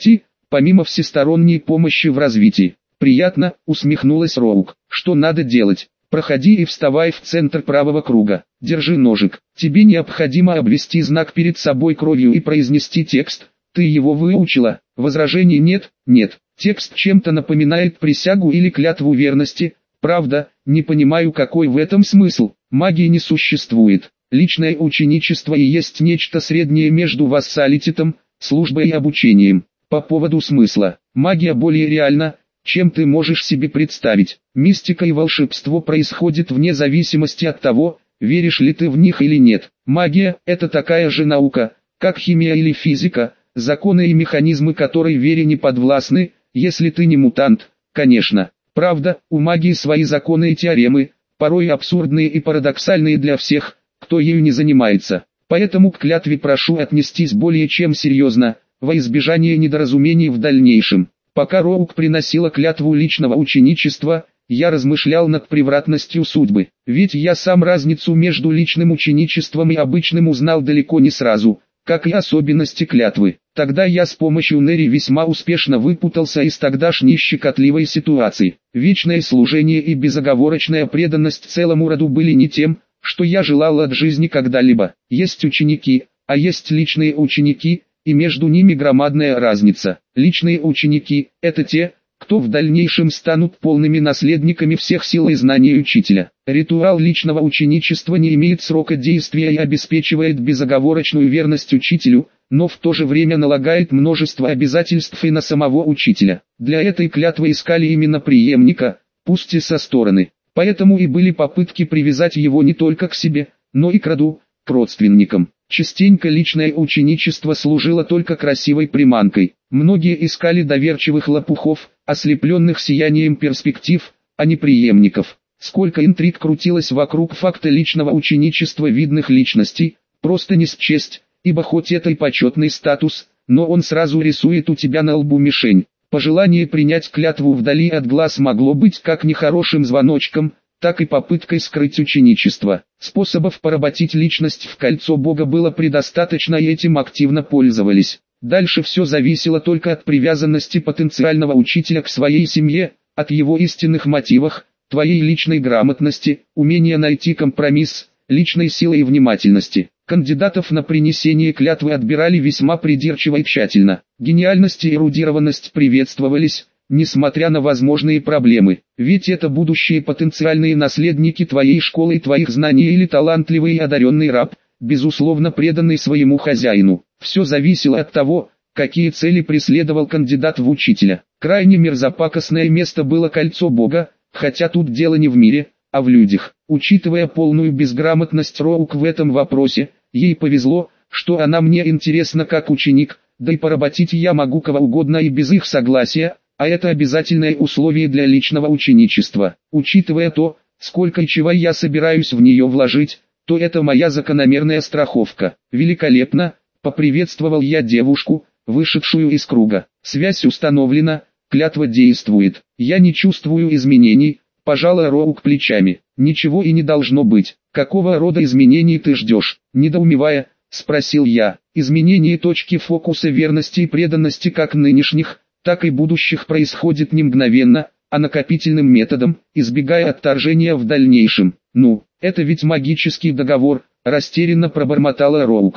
помимо всесторонней помощи в развитии. Приятно, усмехнулась Роук. Что надо делать? Проходи и вставай в центр правого круга. Держи ножик. Тебе необходимо обвести знак перед собой кровью и произнести текст. Ты его выучила? Возражений нет? Нет. Текст чем-то напоминает присягу или клятву верности. Правда, не понимаю, какой в этом смысл. Магии не существует. Личное ученичество и есть нечто среднее между вассалитетом, службой и обучением. По поводу смысла. Магия более реальна, чем ты можешь себе представить. Мистика и волшебство происходит вне зависимости от того, веришь ли ты в них или нет. Магия – это такая же наука, как химия или физика, законы и механизмы которой вере не подвластны, если ты не мутант, конечно. Правда, у магии свои законы и теоремы, порой абсурдные и парадоксальные для всех, кто ею не занимается. Поэтому к клятве прошу отнестись более чем серьезно, во избежание недоразумений в дальнейшем. Пока Роук приносила клятву личного ученичества, я размышлял над превратностью судьбы. Ведь я сам разницу между личным ученичеством и обычным узнал далеко не сразу, как и особенности клятвы. Тогда я с помощью Нери весьма успешно выпутался из тогдашней щекотливой ситуации. Вечное служение и безоговорочная преданность целому роду были не тем, что я желал от жизни когда-либо. Есть ученики, а есть личные ученики, и между ними громадная разница. Личные ученики – это те, кто в дальнейшем станут полными наследниками всех сил и знаний учителя. Ритуал личного ученичества не имеет срока действия и обеспечивает безоговорочную верность учителю, но в то же время налагает множество обязательств и на самого учителя. Для этой клятвы искали именно преемника, пусть и со стороны. Поэтому и были попытки привязать его не только к себе, но и к роду, к родственникам. Частенько личное ученичество служило только красивой приманкой. Многие искали доверчивых лопухов, ослепленных сиянием перспектив, а не преемников. Сколько интриг крутилось вокруг факта личного ученичества видных личностей, просто не счесть, ибо хоть это и почетный статус, но он сразу рисует у тебя на лбу мишень. Пожелание принять клятву вдали от глаз могло быть как нехорошим звоночком, так и попыткой скрыть ученичество. Способов поработить личность в кольцо Бога было предостаточно, и этим активно пользовались. Дальше все зависело только от привязанности потенциального учителя к своей семье, от его истинных мотивов, твоей личной грамотности, умения найти компромисс, личной силы и внимательности. Кандидатов на принесение клятвы отбирали весьма придирчиво и тщательно. Гениальность и эрудированность приветствовались, несмотря на возможные проблемы. Ведь это будущие потенциальные наследники твоей школы и твоих знаний или талантливый и одаренный раб, безусловно преданный своему хозяину. Все зависело от того, какие цели преследовал кандидат в учителя. Крайне мерзопакостное место было кольцо Бога, хотя тут дело не в мире, а в людях. Учитывая полную безграмотность Роук в этом вопросе, ей повезло, что она мне интересна как ученик, да и поработить я могу кого угодно и без их согласия, а это обязательное условие для личного ученичества. Учитывая то, сколько и чего я собираюсь в нее вложить, то это моя закономерная страховка. Великолепно, поприветствовал я девушку, вышедшую из круга. Связь установлена, клятва действует. Я не чувствую изменений, пожала Роук плечами. Ничего и не должно быть. Какого рода изменений ты ждешь? Недоумевая, спросил я. Изменение точки фокуса верности и преданности как нынешних, так и будущих происходит не мгновенно, а накопительным методом, избегая отторжения в дальнейшем. Ну, это ведь магический договор, растерянно пробормотала Роук.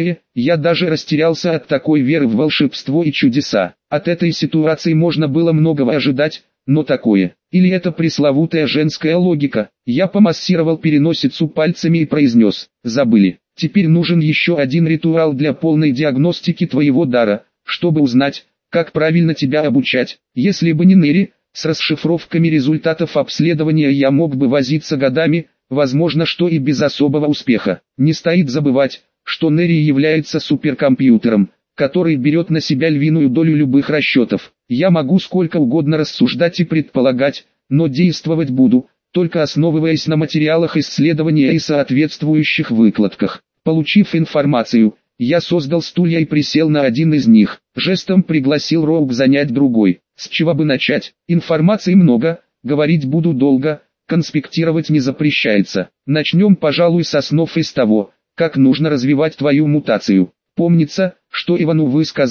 Я даже растерялся от такой веры в волшебство и чудеса. От этой ситуации можно было многого ожидать, но такое. Или это пресловутая женская логика? Я помассировал переносицу пальцами и произнес: забыли. Теперь нужен еще один ритуал для полной диагностики твоего дара, чтобы узнать, как правильно тебя обучать. Если бы не Нери, с расшифровками результатов обследования я мог бы возиться годами, возможно, что и без особого успеха. Не стоит забывать, что Нери является суперкомпьютером, который берет на себя львиную долю любых расчетов. Я могу сколько угодно рассуждать и предполагать, но действовать буду, только основываясь на материалах исследования и соответствующих выкладках. Получив информацию, я создал стулья и присел на один из них. Жестом пригласил Роук занять другой. С чего бы начать? Информации много, говорить буду долго, конспектировать не запрещается. Начнем, пожалуй, с основ из того, как нужно развивать твою мутацию. Помнится, что Ивану вы сказали,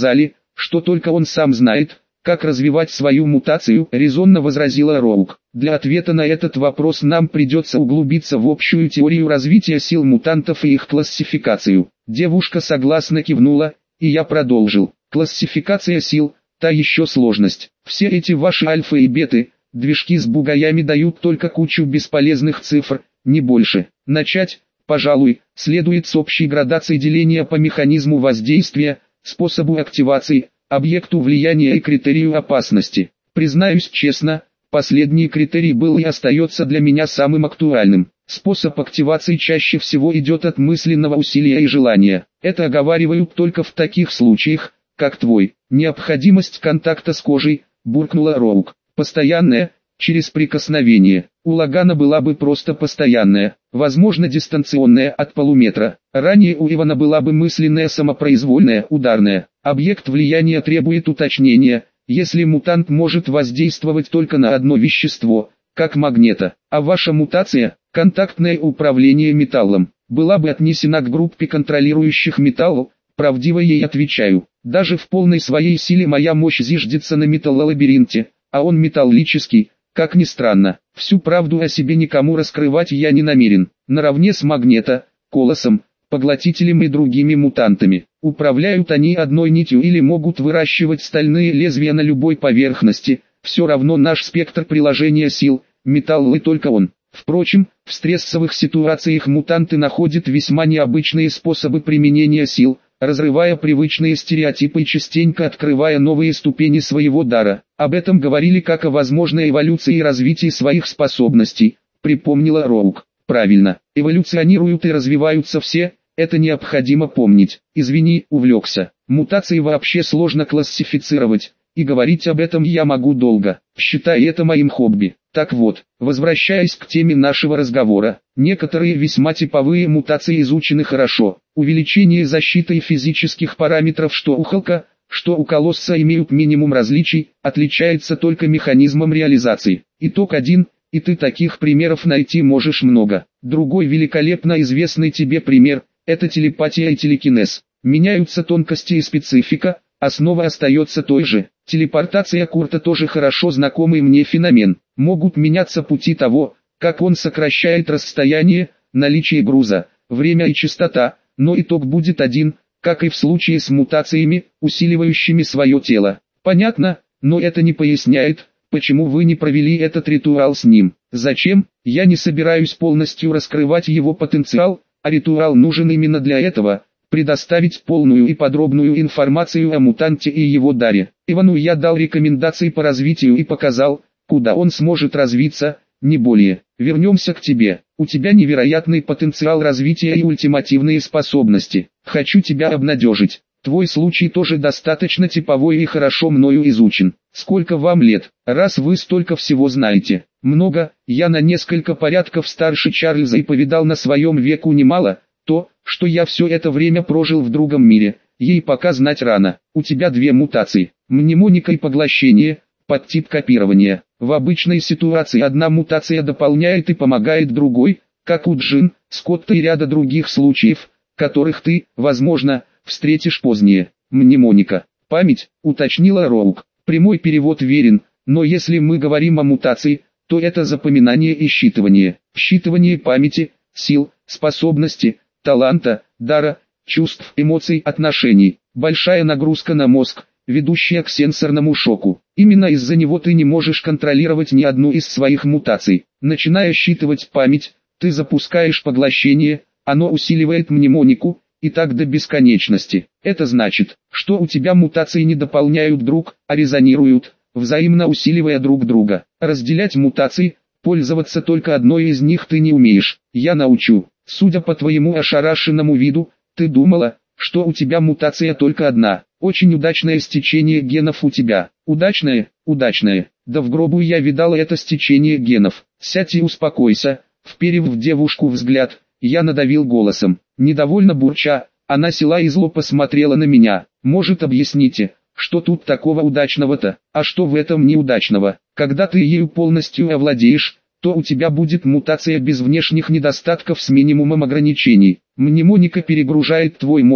что только он сам знает, как развивать свою мутацию, резонно возразила Роук. Для ответа на этот вопрос нам придется углубиться в общую теорию развития сил мутантов и их классификацию. Девушка согласно кивнула, и я продолжил. Классификация сил – та еще сложность. Все эти ваши альфа и беты, движки с бугаями дают только кучу бесполезных цифр, не больше. Начать, пожалуй, следует с общей градации деления по механизму воздействия, способу активации, объекту влияния и критерию опасности. Признаюсь честно, последний критерий был и остается для меня самым актуальным. Способ активации чаще всего идет от мысленного усилия и желания. Это оговаривают только в таких случаях, как твой. Необходимость контакта с кожей, буркнула Роук. Постоянная, через прикосновение. У Лагана была бы просто постоянная, возможно дистанционная от полуметра. Ранее у Ивана была бы мысленная самопроизвольная, ударная. Объект влияния требует уточнения, если мутант может воздействовать только на одно вещество, как магнета, а ваша мутация, контактное управление металлом, была бы отнесена к группе контролирующих металл, правдиво ей отвечаю. Даже в полной своей силе моя мощь зиждется на металлолабиринте, а он металлический, как ни странно. Всю правду о себе никому раскрывать я не намерен. Наравне с Магнето, Колоссом, Поглотителем и другими мутантами. Управляют они одной нитью или могут выращивать стальные лезвия на любой поверхности. Все равно наш спектр приложения сил, металл и только он. Впрочем, в стрессовых ситуациях мутанты находят весьма необычные способы применения сил, разрывая привычные стереотипы и частенько открывая новые ступени своего дара. Об этом говорили как о возможной эволюции и развитии своих способностей, припомнила Роук. Правильно, эволюционируют и развиваются все, это необходимо помнить. Извини, увлекся. Мутации вообще сложно классифицировать, и говорить об этом я могу долго. Считай это моим хобби. Так вот, возвращаясь к теме нашего разговора, некоторые весьма типовые мутации изучены хорошо. Увеличение защиты и физических параметров что у Халка, что у Колосса имеют минимум различий, отличается только механизмом реализации. Итог один, и ты таких примеров найти можешь много. Другой великолепно известный тебе пример – это телепатия и телекинез. Меняются тонкости и специфика, основа остается той же. Телепортация Курта тоже хорошо знакомый мне феномен. Могут меняться пути того, как он сокращает расстояние, наличие груза, время и частота, но итог будет один, как и в случае с мутациями, усиливающими свое тело. Понятно, но это не поясняет, почему вы не провели этот ритуал с ним. Зачем? Я не собираюсь полностью раскрывать его потенциал, а ритуал нужен именно для этого. Предоставить полную и подробную информацию о мутанте и его даре. Ивану я дал рекомендации по развитию и показал, куда он сможет развиться, не более. Вернемся к тебе. У тебя невероятный потенциал развития и ультимативные способности. Хочу тебя обнадежить. Твой случай тоже достаточно типовой и хорошо мною изучен. Сколько вам лет, раз вы столько всего знаете? Много, я на несколько порядков старше Чарльза и повидал на своем веку немало. То, что я все это время прожил в другом мире, ей пока знать рано. У тебя две мутации, мнемоника и поглощение, подтип копирования. В обычной ситуации одна мутация дополняет и помогает другой, как у Джин, Скотта и ряда других случаев, которых ты, возможно, встретишь позднее. Мнемоника, память, уточнила Роук. Прямой перевод верен, но если мы говорим о мутации, то это запоминание и считывание. Считывание памяти, сил, способности, таланта, дара, чувств, эмоций, отношений. Большая нагрузка на мозг, ведущая к сенсорному шоку. Именно из-за него ты не можешь контролировать ни одну из своих мутаций. Начиная считывать память, ты запускаешь поглощение, оно усиливает мнемонику, и так до бесконечности. Это значит, что у тебя мутации не дополняют друг, а резонируют, взаимно усиливая друг друга. Разделять мутации, пользоваться только одной из них ты не умеешь. Я научу. Судя по твоему ошарашенному виду, ты думала, что у тебя мутация только одна. Очень удачное стечение генов у тебя. Удачное, удачное. Да в гробу я видал это стечение генов. Сядь и успокойся. Вперев в девушку взгляд, я надавил голосом. Недовольно бурча, она села и зло посмотрела на меня. Может, объясните, что тут такого удачного-то? А что в этом неудачного? Когда ты ею полностью овладеешь, то у тебя будет мутация без внешних недостатков с минимумом ограничений. Мнемоника перегружает твой мозг,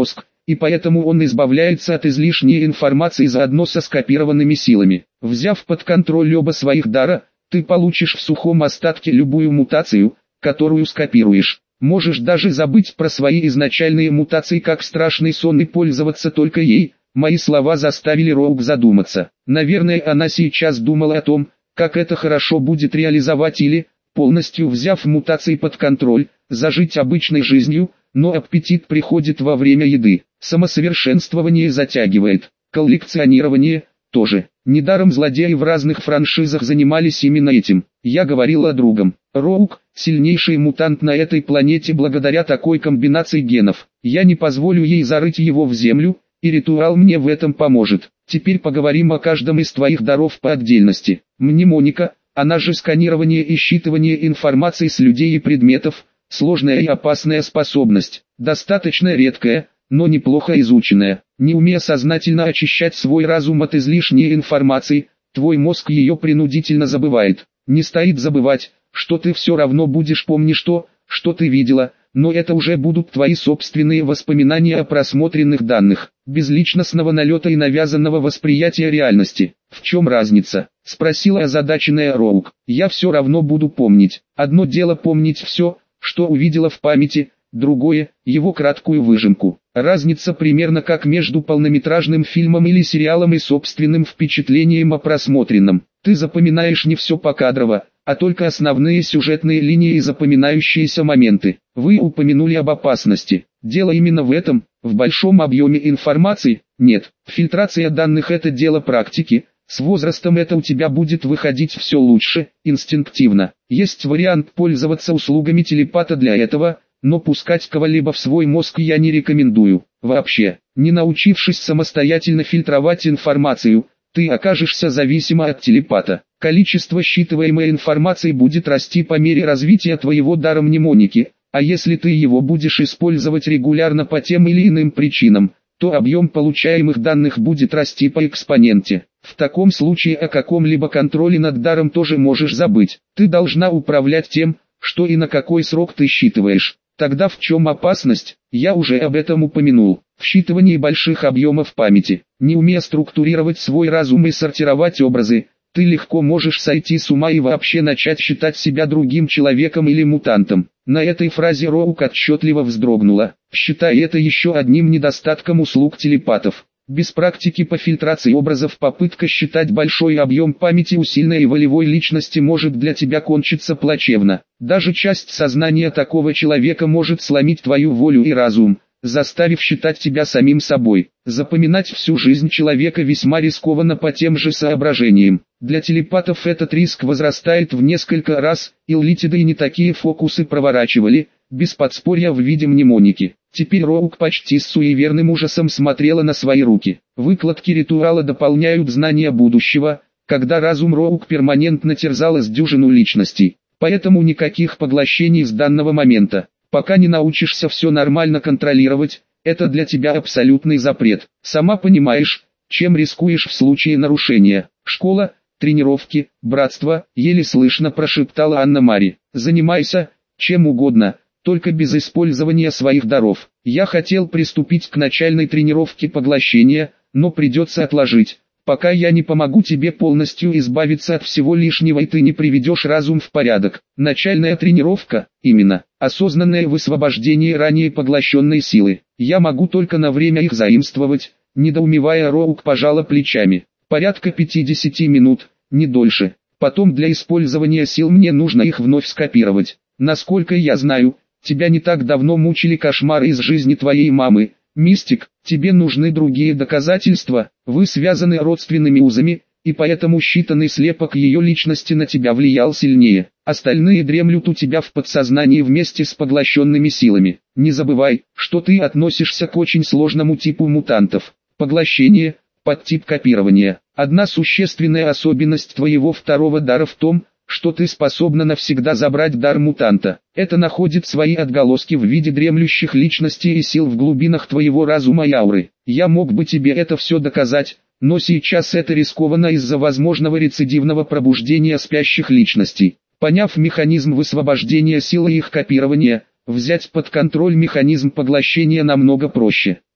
и поэтому он избавляется от излишней информации заодно со скопированными силами. Взяв под контроль оба своих дара, ты получишь в сухом остатке любую мутацию, которую скопируешь. Можешь даже забыть про свои изначальные мутации как страшный сон и пользоваться только ей. Мои слова заставили Роук задуматься. Наверное, она сейчас думала о том, как это хорошо будет реализовать или, полностью взяв мутации под контроль, зажить обычной жизнью, но аппетит приходит во время еды. Самосовершенствование затягивает. Коллекционирование тоже. Недаром злодеи в разных франшизах занимались именно этим. Я говорил о другом. Роук – сильнейший мутант на этой планете благодаря такой комбинации генов. Я не позволю ей зарыть его в землю, и ритуал мне в этом поможет. Теперь поговорим о каждом из твоих даров по отдельности. Мнемоника, она же сканирование и считывание информации с людей и предметов, сложная и опасная способность, достаточно редкая, но неплохо изученная. Не умея сознательно очищать свой разум от излишней информации, твой мозг ее принудительно забывает. Не стоит забывать, что ты все равно будешь помнить то, что ты видела, но это уже будут твои собственные воспоминания о просмотренных данных, без личностного налета и навязанного восприятия реальности. В чем разница? Спросила озадаченная Роук. Я все равно буду помнить. Одно дело помнить все, что увидела в памяти, другое – его краткую выжимку. Разница примерно как между полнометражным фильмом или сериалом и собственным впечатлением о просмотренном. Ты запоминаешь не все покадрово, а только основные сюжетные линии и запоминающиеся моменты. Вы упомянули об опасности. Дело именно в этом, в большом объеме информации? Нет. Фильтрация данных – это дело практики. С возрастом это у тебя будет выходить все лучше, инстинктивно. Есть вариант пользоваться услугами телепата для этого, но пускать кого-либо в свой мозг я не рекомендую. Вообще, не научившись самостоятельно фильтровать информацию, ты окажешься зависима от телепата. Количество считываемой информации будет расти по мере развития твоего дара мнемоники, а если ты его будешь использовать регулярно по тем или иным причинам, то объем получаемых данных будет расти по экспоненте. В таком случае о каком-либо контроле над даром тоже можешь забыть. Ты должна управлять тем, что и на какой срок ты считываешь. Тогда в чем опасность? Я уже об этом упомянул. В считывании больших объемов памяти. Не умея структурировать свой разум и сортировать образы, ты легко можешь сойти с ума и вообще начать считать себя другим человеком или мутантом. На этой фразе Роук отчетливо вздрогнула, считая это еще одним недостатком услуг телепатов. Без практики по фильтрации образов попытка считать большой объем памяти у сильной и волевой личности может для тебя кончиться плачевно. Даже часть сознания такого человека может сломить твою волю и разум, заставив считать тебя самим собой. Запоминать всю жизнь человека весьма рискованно по тем же соображениям. Для телепатов этот риск возрастает в несколько раз, и Литиды не такие фокусы проворачивали, без подспорья в виде мнемоники. Теперь Роук почти с суеверным ужасом смотрела на свои руки. Выкладки ритуала дополняют знания будущего, когда разум Роук перманентно терзала с дюжину личностей. Поэтому никаких поглощений с данного момента. Пока не научишься все нормально контролировать, это для тебя абсолютный запрет. Сама понимаешь, чем рискуешь в случае нарушения. Школа, тренировки, братство, еле слышно прошептала Анна-Мари. Занимайся, чем угодно, только без использования своих даров. Я хотел приступить к начальной тренировке поглощения, но придется отложить, пока я не помогу тебе полностью избавиться от всего лишнего и ты не приведешь разум в порядок. Начальная тренировка, именно, осознанное высвобождение ранее поглощенной силы. Я могу только на время их заимствовать, недоумевая Роук пожала плечами. Порядка 50 минут, не дольше. Потом для использования сил мне нужно их вновь скопировать. Насколько я знаю, тебя не так давно мучили кошмары из жизни твоей мамы. Мистик, тебе нужны другие доказательства, вы связаны родственными узами, и поэтому считанный слепок ее личности на тебя влиял сильнее. Остальные дремлют у тебя в подсознании вместе с поглощенными силами. Не забывай, что ты относишься к очень сложному типу мутантов. Поглощение, подтип копирования. Одна существенная особенность твоего второго дара в том, что ты способна навсегда забрать дар мутанта. Это находит свои отголоски в виде дремлющих личностей и сил в глубинах твоего разума и ауры. Я мог бы тебе это все доказать, но сейчас это рискованно из-за возможного рецидивного пробуждения спящих личностей. Поняв механизм высвобождения силы и их копирования, взять под контроль механизм поглощения намного проще.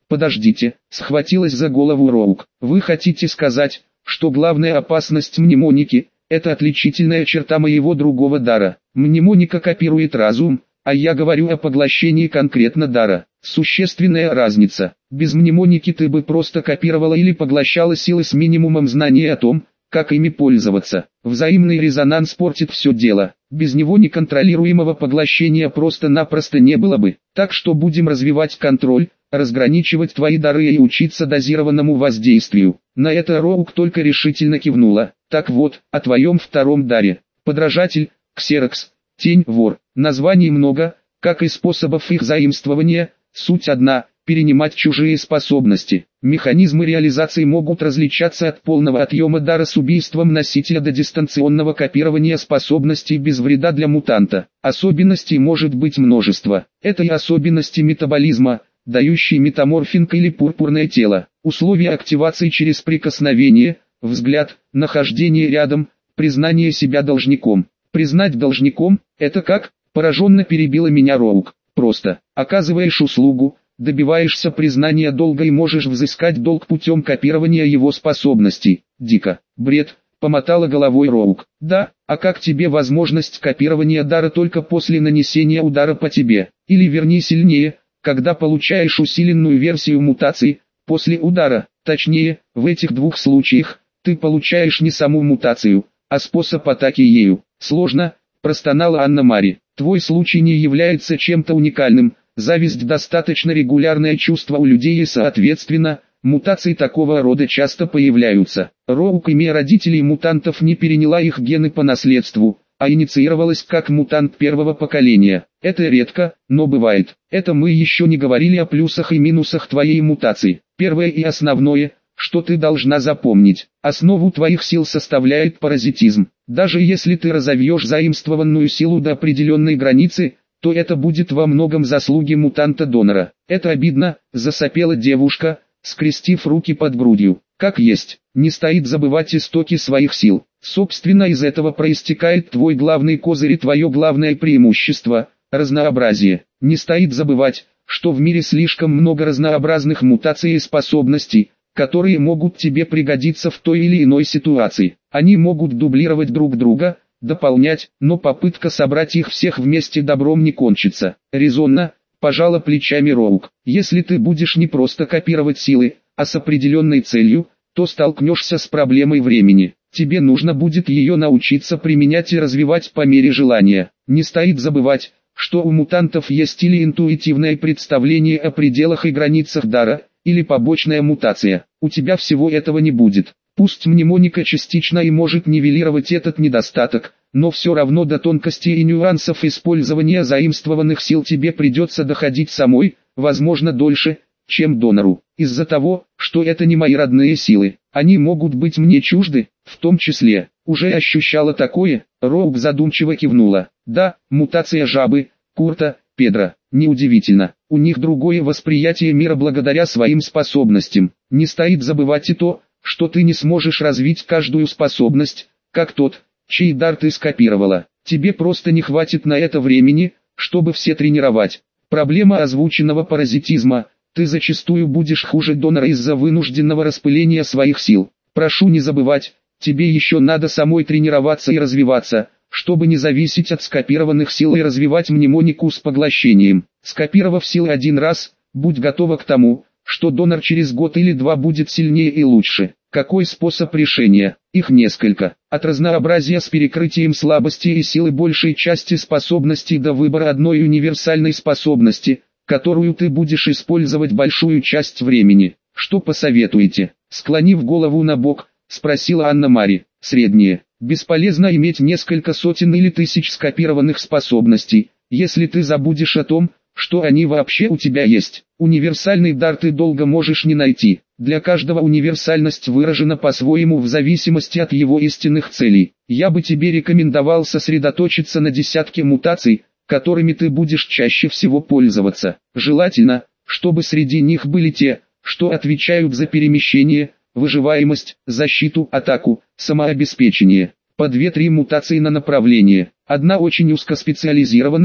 Подождите, схватилась за голову Роук. Вы хотите сказать, что главная опасность мнемоники – это отличительная черта моего другого дара? Мнемоника копирует разум, а я говорю о поглощении конкретно дара. Существенная разница. Без мнемоники ты бы просто копировала или поглощала силы с минимумом знаний о том, как ими пользоваться. Взаимный резонанс портит все дело. Без него неконтролируемого поглощения просто-напросто не было бы. Так что будем развивать контроль, разграничивать твои дары и учиться дозированному воздействию. На это Роук только решительно кивнула. Так вот, о твоем втором даре. Подражатель, ксерокс, тень, вор. Названий много, как и способов их заимствования. Суть одна – перенимать чужие способности. Механизмы реализации могут различаться от полного отъема дара с убийством носителя до дистанционного копирования способностей без вреда для мутанта. Особенностей может быть множество. Это и особенности метаболизма, дающие метаморфинг или пурпурное тело. Условия активации через прикосновение, взгляд, нахождение рядом, признание себя должником. Признать должником – это как? Пораженно перебила меня Роук. Просто оказываешь услугу, добиваешься признания долга и можешь взыскать долг путем копирования его способностей. Дико. Бред, помотала головой Роук. Да, а как тебе возможность копирования дара только после нанесения удара по тебе? Или вернее сильнее, когда получаешь усиленную версию мутации, после удара. Точнее, в этих двух случаях, ты получаешь не саму мутацию, а способ атаки ею. Сложно, простонала Анна-Мари. Твой случай не является чем-то уникальным. Зависть достаточно регулярное чувство у людей и соответственно, мутации такого рода часто появляются. Роук, имея родителей мутантов, не переняла их гены по наследству, а инициировалась как мутант первого поколения. Это редко, но бывает. Это мы еще не говорили о плюсах и минусах твоей мутации. Первое и основное, что ты должна запомнить. Основу твоих сил составляет паразитизм. Даже если ты разовьешь заимствованную силу до определенной границы, то это будет во многом заслуги мутанта-донора. Это обидно, засопела девушка, скрестив руки под грудью. Как есть, не стоит забывать истоки своих сил. Собственно, из этого проистекает твой главный козырь и твое главное преимущество – разнообразие. Не стоит забывать, что в мире слишком много разнообразных мутаций и способностей, которые могут тебе пригодиться в той или иной ситуации. Они могут дублировать друг друга, дополнять, но попытка собрать их всех вместе добром не кончится. Резонно, пожала плечами Роук. Если ты будешь не просто копировать силы, а с определенной целью, то столкнешься с проблемой времени. Тебе нужно будет ее научиться применять и развивать по мере желания. Не стоит забывать, что у мутантов есть или интуитивное представление о пределах и границах дара, или побочная мутация. У тебя всего этого не будет. Пусть мнемоника частично и может нивелировать этот недостаток, но все равно до тонкостей и нюансов использования заимствованных сил тебе придется доходить самой, возможно дольше, чем донору. Из-за того, что это не мои родные силы, они могут быть мне чужды, в том числе. Уже ощущала такое? Роук задумчиво кивнула. Да, мутация жабы, Курта, Педро. Неудивительно, у них другое восприятие мира благодаря своим способностям. Не стоит забывать и то, что ты не сможешь развить каждую способность, как тот, чей дар ты скопировала. Тебе просто не хватит на это времени, чтобы все тренировать. Проблема озвученного паразитизма. Ты зачастую будешь хуже донора из-за вынужденного распыления своих сил. Прошу не забывать, тебе еще надо самой тренироваться и развиваться, чтобы не зависеть от скопированных сил и развивать мнемонику с поглощением. Скопировав силы один раз, будь готова к тому, что донор через год или два будет сильнее и лучше. Какой способ решения? Их несколько. От разнообразия с перекрытием слабости и силы большей части способностей до выбора одной универсальной способности, которую ты будешь использовать большую часть времени. Что посоветуете? Склонив голову на бок, спросила Анна-Мари. Среднее. Бесполезно иметь несколько сотен или тысяч скопированных способностей, если ты забудешь о том, что они вообще у тебя есть. Универсальный дар ты долго можешь не найти. Для каждого универсальность выражена по-своему в зависимости от его истинных целей. Я бы тебе рекомендовал сосредоточиться на десятке мутаций, которыми ты будешь чаще всего пользоваться. Желательно, чтобы среди них были те, что отвечают за перемещение, выживаемость, защиту, атаку, самообеспечение. По 2-3 мутации на направление. Одна очень узкоспециализированная,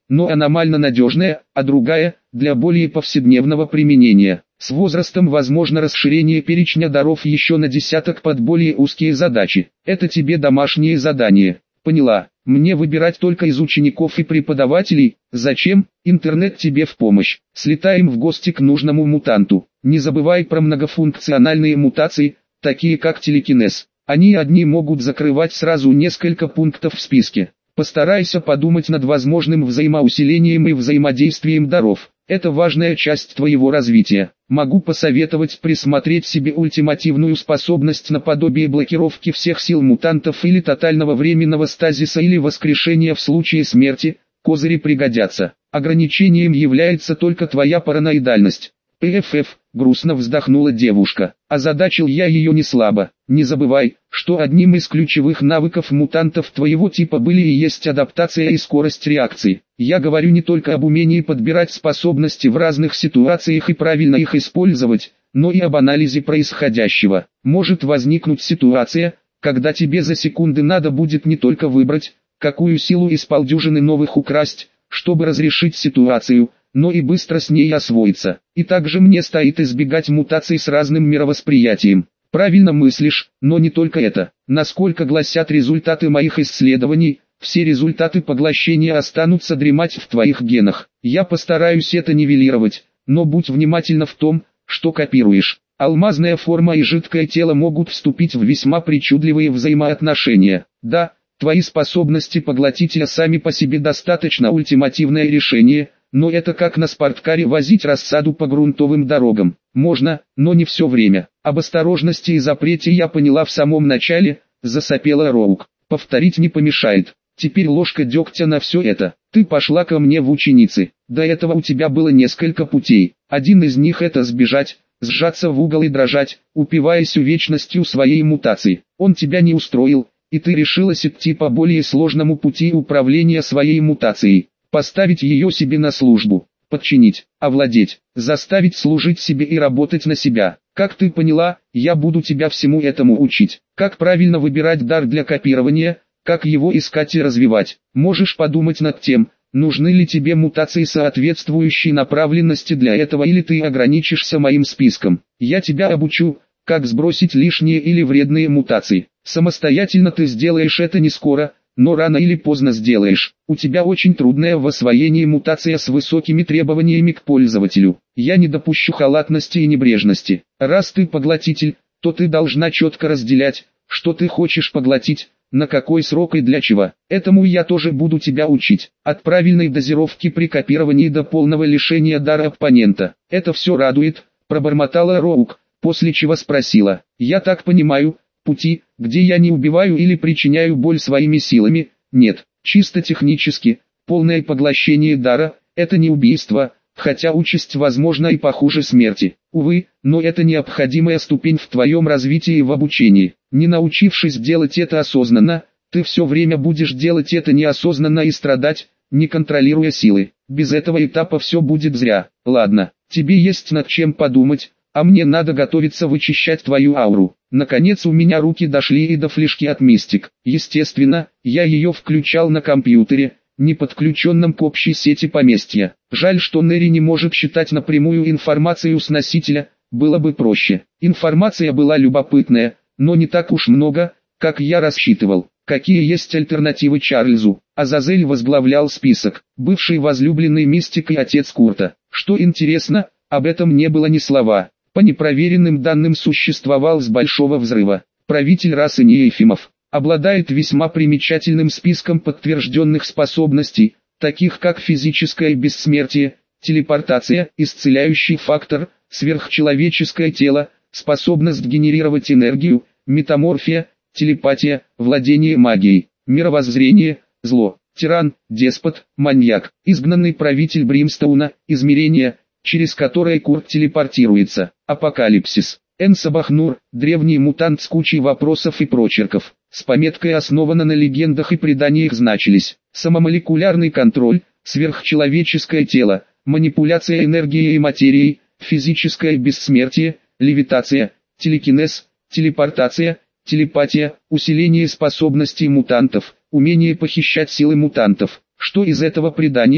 но аномально надежная, а другая – для более повседневного применения. С возрастом возможно расширение перечня даров еще на десяток под более узкие задачи. Это тебе домашнее задание. Поняла. Мне выбирать только из учеников и преподавателей. Зачем? Интернет тебе в помощь. Слетаем в гости к нужному мутанту. Не забывай про многофункциональные мутации, такие как телекинез. Они одни могут закрывать сразу несколько пунктов в списке. Постарайся подумать над возможным взаимоусилением и взаимодействием даров. Это важная часть твоего развития. Могу посоветовать присмотреть себе ультимативную способность наподобие блокировки всех сил мутантов или тотального временного стазиса или воскрешения в случае смерти. Козыри пригодятся. Ограничением является только твоя параноидальность. ПФФ, грустно вздохнула девушка. Озадачил я ее не слабо. Не забывай, что одним из ключевых навыков мутантов твоего типа были и есть адаптация и скорость реакции. Я говорю не только об умении подбирать способности в разных ситуациях и правильно их использовать, но и об анализе происходящего. Может возникнуть ситуация, когда тебе за секунды надо будет не только выбрать, какую силу из полдюжины новых украсть, чтобы разрешить ситуацию, но и быстро с ней освоиться. И также мне стоит избегать мутаций с разным мировосприятием. Правильно мыслишь, но не только это. Насколько гласят результаты моих исследований, все результаты поглощения останутся дремать в твоих генах. Я постараюсь это нивелировать, но будь внимательна в том, что копируешь. Алмазная форма и жидкое тело могут вступить в весьма причудливые взаимоотношения. Да, твои способности поглотителя сами по себе достаточно ультимативное решение, но это как на спорткаре возить рассаду по грунтовым дорогам. Можно, но не все время. Об осторожности и запрете я поняла в самом начале, засопела Роук. Повторить не помешает. Теперь ложка дегтя на все это. Ты пошла ко мне в ученицы. До этого у тебя было несколько путей. Один из них это сбежать, сжаться в угол и дрожать, упиваясь увечностью своей мутации. Он тебя не устроил, и ты решилась идти по более сложному пути управления своей мутацией. Поставить ее себе на службу, подчинить, овладеть, заставить служить себе и работать на себя. Как ты поняла, я буду тебя всему этому учить. Как правильно выбирать дар для копирования, как его искать и развивать. Можешь подумать над тем, нужны ли тебе мутации соответствующей направленности для этого или ты ограничишься моим списком. Я тебя обучу, как сбросить лишние или вредные мутации. Самостоятельно ты сделаешь это не скоро, но рано или поздно сделаешь. У тебя очень трудная в освоении мутация с высокими требованиями к пользователю. Я не допущу халатности и небрежности. Раз ты поглотитель, то ты должна четко разделять, что ты хочешь поглотить, на какой срок и для чего. Этому я тоже буду тебя учить. От правильной дозировки при копировании до полного лишения дара оппонента. Это все радует, пробормотала Роук, после чего спросила. Я так понимаю, пути, где я не убиваю или причиняю боль своими силами, нет. Чисто технически, полное поглощение дара – это не убийство, хотя участь возможна и похуже смерти. Увы, но это необходимая ступень в твоем развитии и в обучении. Не научившись делать это осознанно, ты все время будешь делать это неосознанно и страдать, не контролируя силы. Без этого этапа все будет зря. Ладно, тебе есть над чем подумать, а мне надо готовиться вычищать твою ауру. Наконец у меня руки дошли и до флешки от Мистик. Естественно, я ее включал на компьютере, не подключенном к общей сети поместья. Жаль, что Нери не может считать напрямую информацию с носителя, было бы проще. Информация была любопытная, но не так уж много, как я рассчитывал. Какие есть альтернативы Чарльзу? Азазель возглавлял список. Бывший возлюбленный Мистик и отец Курта. Что интересно, об этом не было ни слова. По непроверенным данным существовал с Большого Взрыва. Правитель расы Неефимов. Обладает весьма примечательным списком подтвержденных способностей, таких как физическое бессмертие, телепортация, исцеляющий фактор, сверхчеловеческое тело, способность генерировать энергию, метаморфия, телепатия, владение магией, мировоззрение, зло, тиран, деспот, маньяк, изгнанный правитель Бримстоуна, измерение, через которое Курт телепортируется, апокалипсис. Энсабахнур, древний мутант с кучей вопросов и прочерков, с пометкой основана на легендах и преданиях значились. Самомолекулярный контроль, сверхчеловеческое тело, манипуляция энергией и материей, физическое бессмертие, левитация, телекинез, телепортация, телепатия, усиление способностей мутантов, умение похищать силы мутантов. Что из этого предания,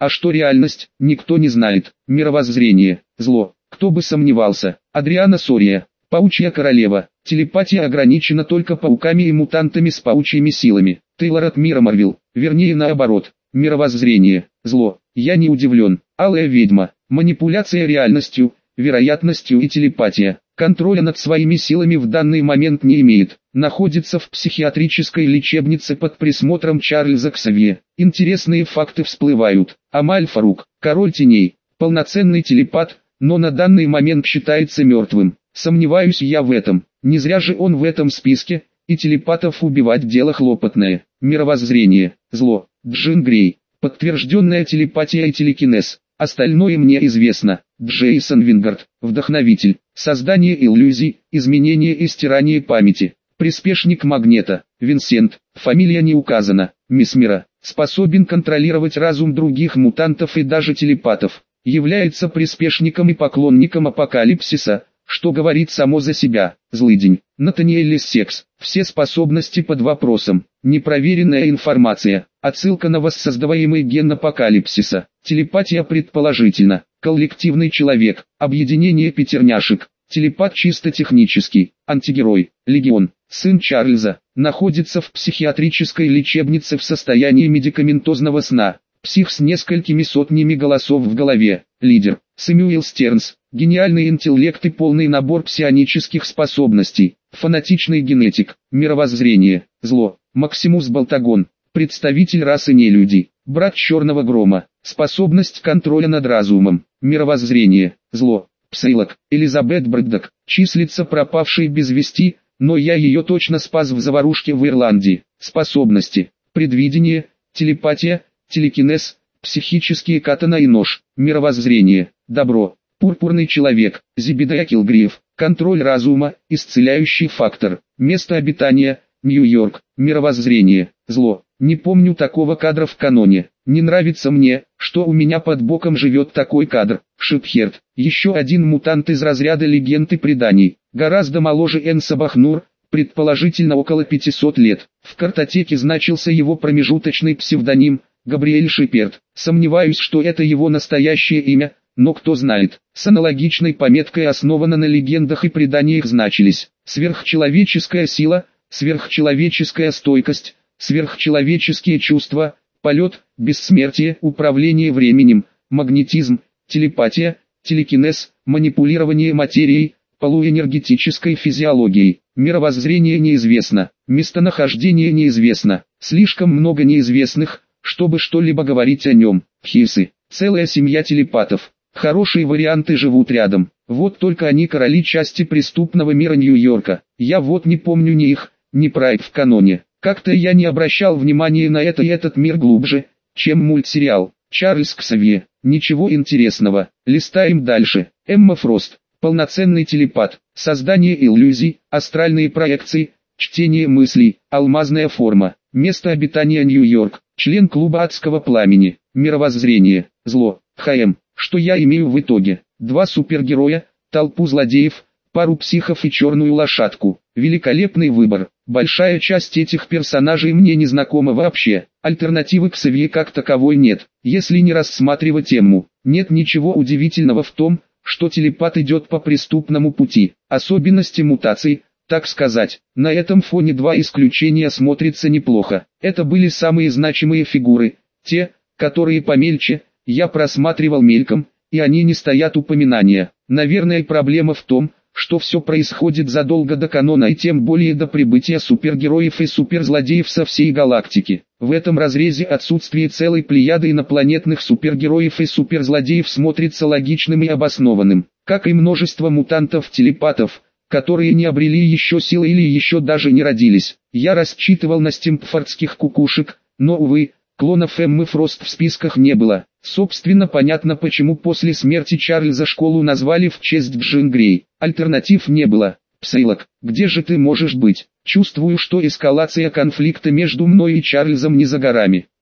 А что реальность, никто не знает. Мировоззрение, зло. Кто бы сомневался. Адриана Сория, паучья королева. Телепатия ограничена только пауками и мутантами с паучьими силами. Тейлор от мира Марвел, вернее наоборот. Мировоззрение, зло. Я не удивлен. Алая ведьма, манипуляция реальностью, вероятностью и телепатия. Контроля над своими силами в данный момент не имеет. Находится в психиатрической лечебнице под присмотром Чарльза Ксавье. Интересные факты всплывают. Амаль Фарук, король теней, полноценный телепат, но на данный момент считается мертвым. Сомневаюсь я в этом. Не зря же он в этом списке, и телепатов убивать дело хлопотное. Мировоззрение, зло. Джин Грей, подтвержденная телепатия и телекинез. Остальное мне известно. Джейсон Вингард, вдохновитель, создание иллюзий, изменение и стирание памяти. Приспешник Магнета, Винсент, фамилия не указана. Месмера, способен контролировать разум других мутантов и даже телепатов. Является приспешником и поклонником Апокалипсиса, что говорит само за себя. Злыдень, Натаниэль Секс, все способности под вопросом. Непроверенная информация, отсылка на воссоздаваемый ген Апокалипсиса. Телепатия предположительно. Коллективный человек, объединение пятерняшек. Телепат чисто технический, антигерой, легион, сын Чарльза, находится в психиатрической лечебнице в состоянии медикаментозного сна. Псих с несколькими сотнями голосов в голове, лидер, Сэмюэл Стернс, гениальный интеллект и полный набор псионических способностей, фанатичный генетик, мировоззрение, зло, Максимус Болтагон, представитель расы нелюдей, брат Черного Грома, способность контроля над разумом, мировоззрение, зло, Псейлок, Элизабет Брэддок, числится пропавшей без вести, но я ее точно спас в заварушке в Ирландии. Способности, предвидение, телепатия, телекинез, психические катана и нож, мировоззрение, добро, пурпурный человек, Зебедая Килгриев, контроль разума, исцеляющий фактор, место обитания, Нью-Йорк, мировоззрение, зло. Не помню такого кадра в каноне. Не нравится мне, что у меня под боком живет такой кадр. Шипхерд, еще один мутант из разряда легенд и преданий, гораздо моложе Энса Бахнур, предположительно около 500 лет. В картотеке значился его промежуточный псевдоним, Габриэль Шиперд. Сомневаюсь, что это его настоящее имя, но кто знает. С аналогичной пометкой основано на легендах и преданиях значились сверхчеловеческая сила, сверхчеловеческая стойкость, сверхчеловеческие чувства, полет, бессмертие, управление временем, магнетизм, телепатия, телекинез, манипулирование материей, полуэнергетической физиологией. Мировоззрение неизвестно, местонахождение неизвестно, слишком много неизвестных, чтобы что-либо говорить о нем. Хисы, целая семья телепатов, хорошие варианты живут рядом, вот только они короли части преступного мира Нью-Йорка. Я вот не помню ни их, ни Прайд в каноне. Как-то я не обращал внимания на это и этот мир глубже, чем мультсериал. Чарльз Ксавье. Ничего интересного. Листаем дальше. Эмма Фрост. Полноценный телепат. Создание иллюзий, астральные проекции, чтение мыслей, алмазная форма. Место обитания Нью-Йорк. Член клуба адского пламени. Мировоззрение. Зло. ХМ. Что я имею в итоге? 2 супергероя, толпу злодеев, пару психов и черную лошадку. Великолепный выбор. Большая часть этих персонажей мне не знакома вообще. Альтернативы к Ксавье как таковой нет. Если не рассматривать тему, нет ничего удивительного в том, что телепат идет по преступному пути. Особенности мутаций, так сказать. На этом фоне 2 исключения смотрятся неплохо. Это были самые значимые фигуры. Те, которые помельче, я просматривал мельком, и они не стоят упоминания. Наверное, проблема в том, что все происходит задолго до канона и тем более до прибытия супергероев и суперзлодеев со всей галактики. В этом разрезе отсутствие целой плеяды инопланетных супергероев и суперзлодеев смотрится логичным и обоснованным, как и множество мутантов-телепатов, которые не обрели еще силы или еще даже не родились. Я рассчитывал на стимпфордских кукушек, но, увы, клонов Эммы Фрост в списках не было. Собственно, понятно, почему после смерти Чарльза школу назвали в честь Джин Грей. Альтернатив не было. Псейлок, где же ты можешь быть? Чувствую, что эскалация конфликта между мной и Чарльзом не за горами.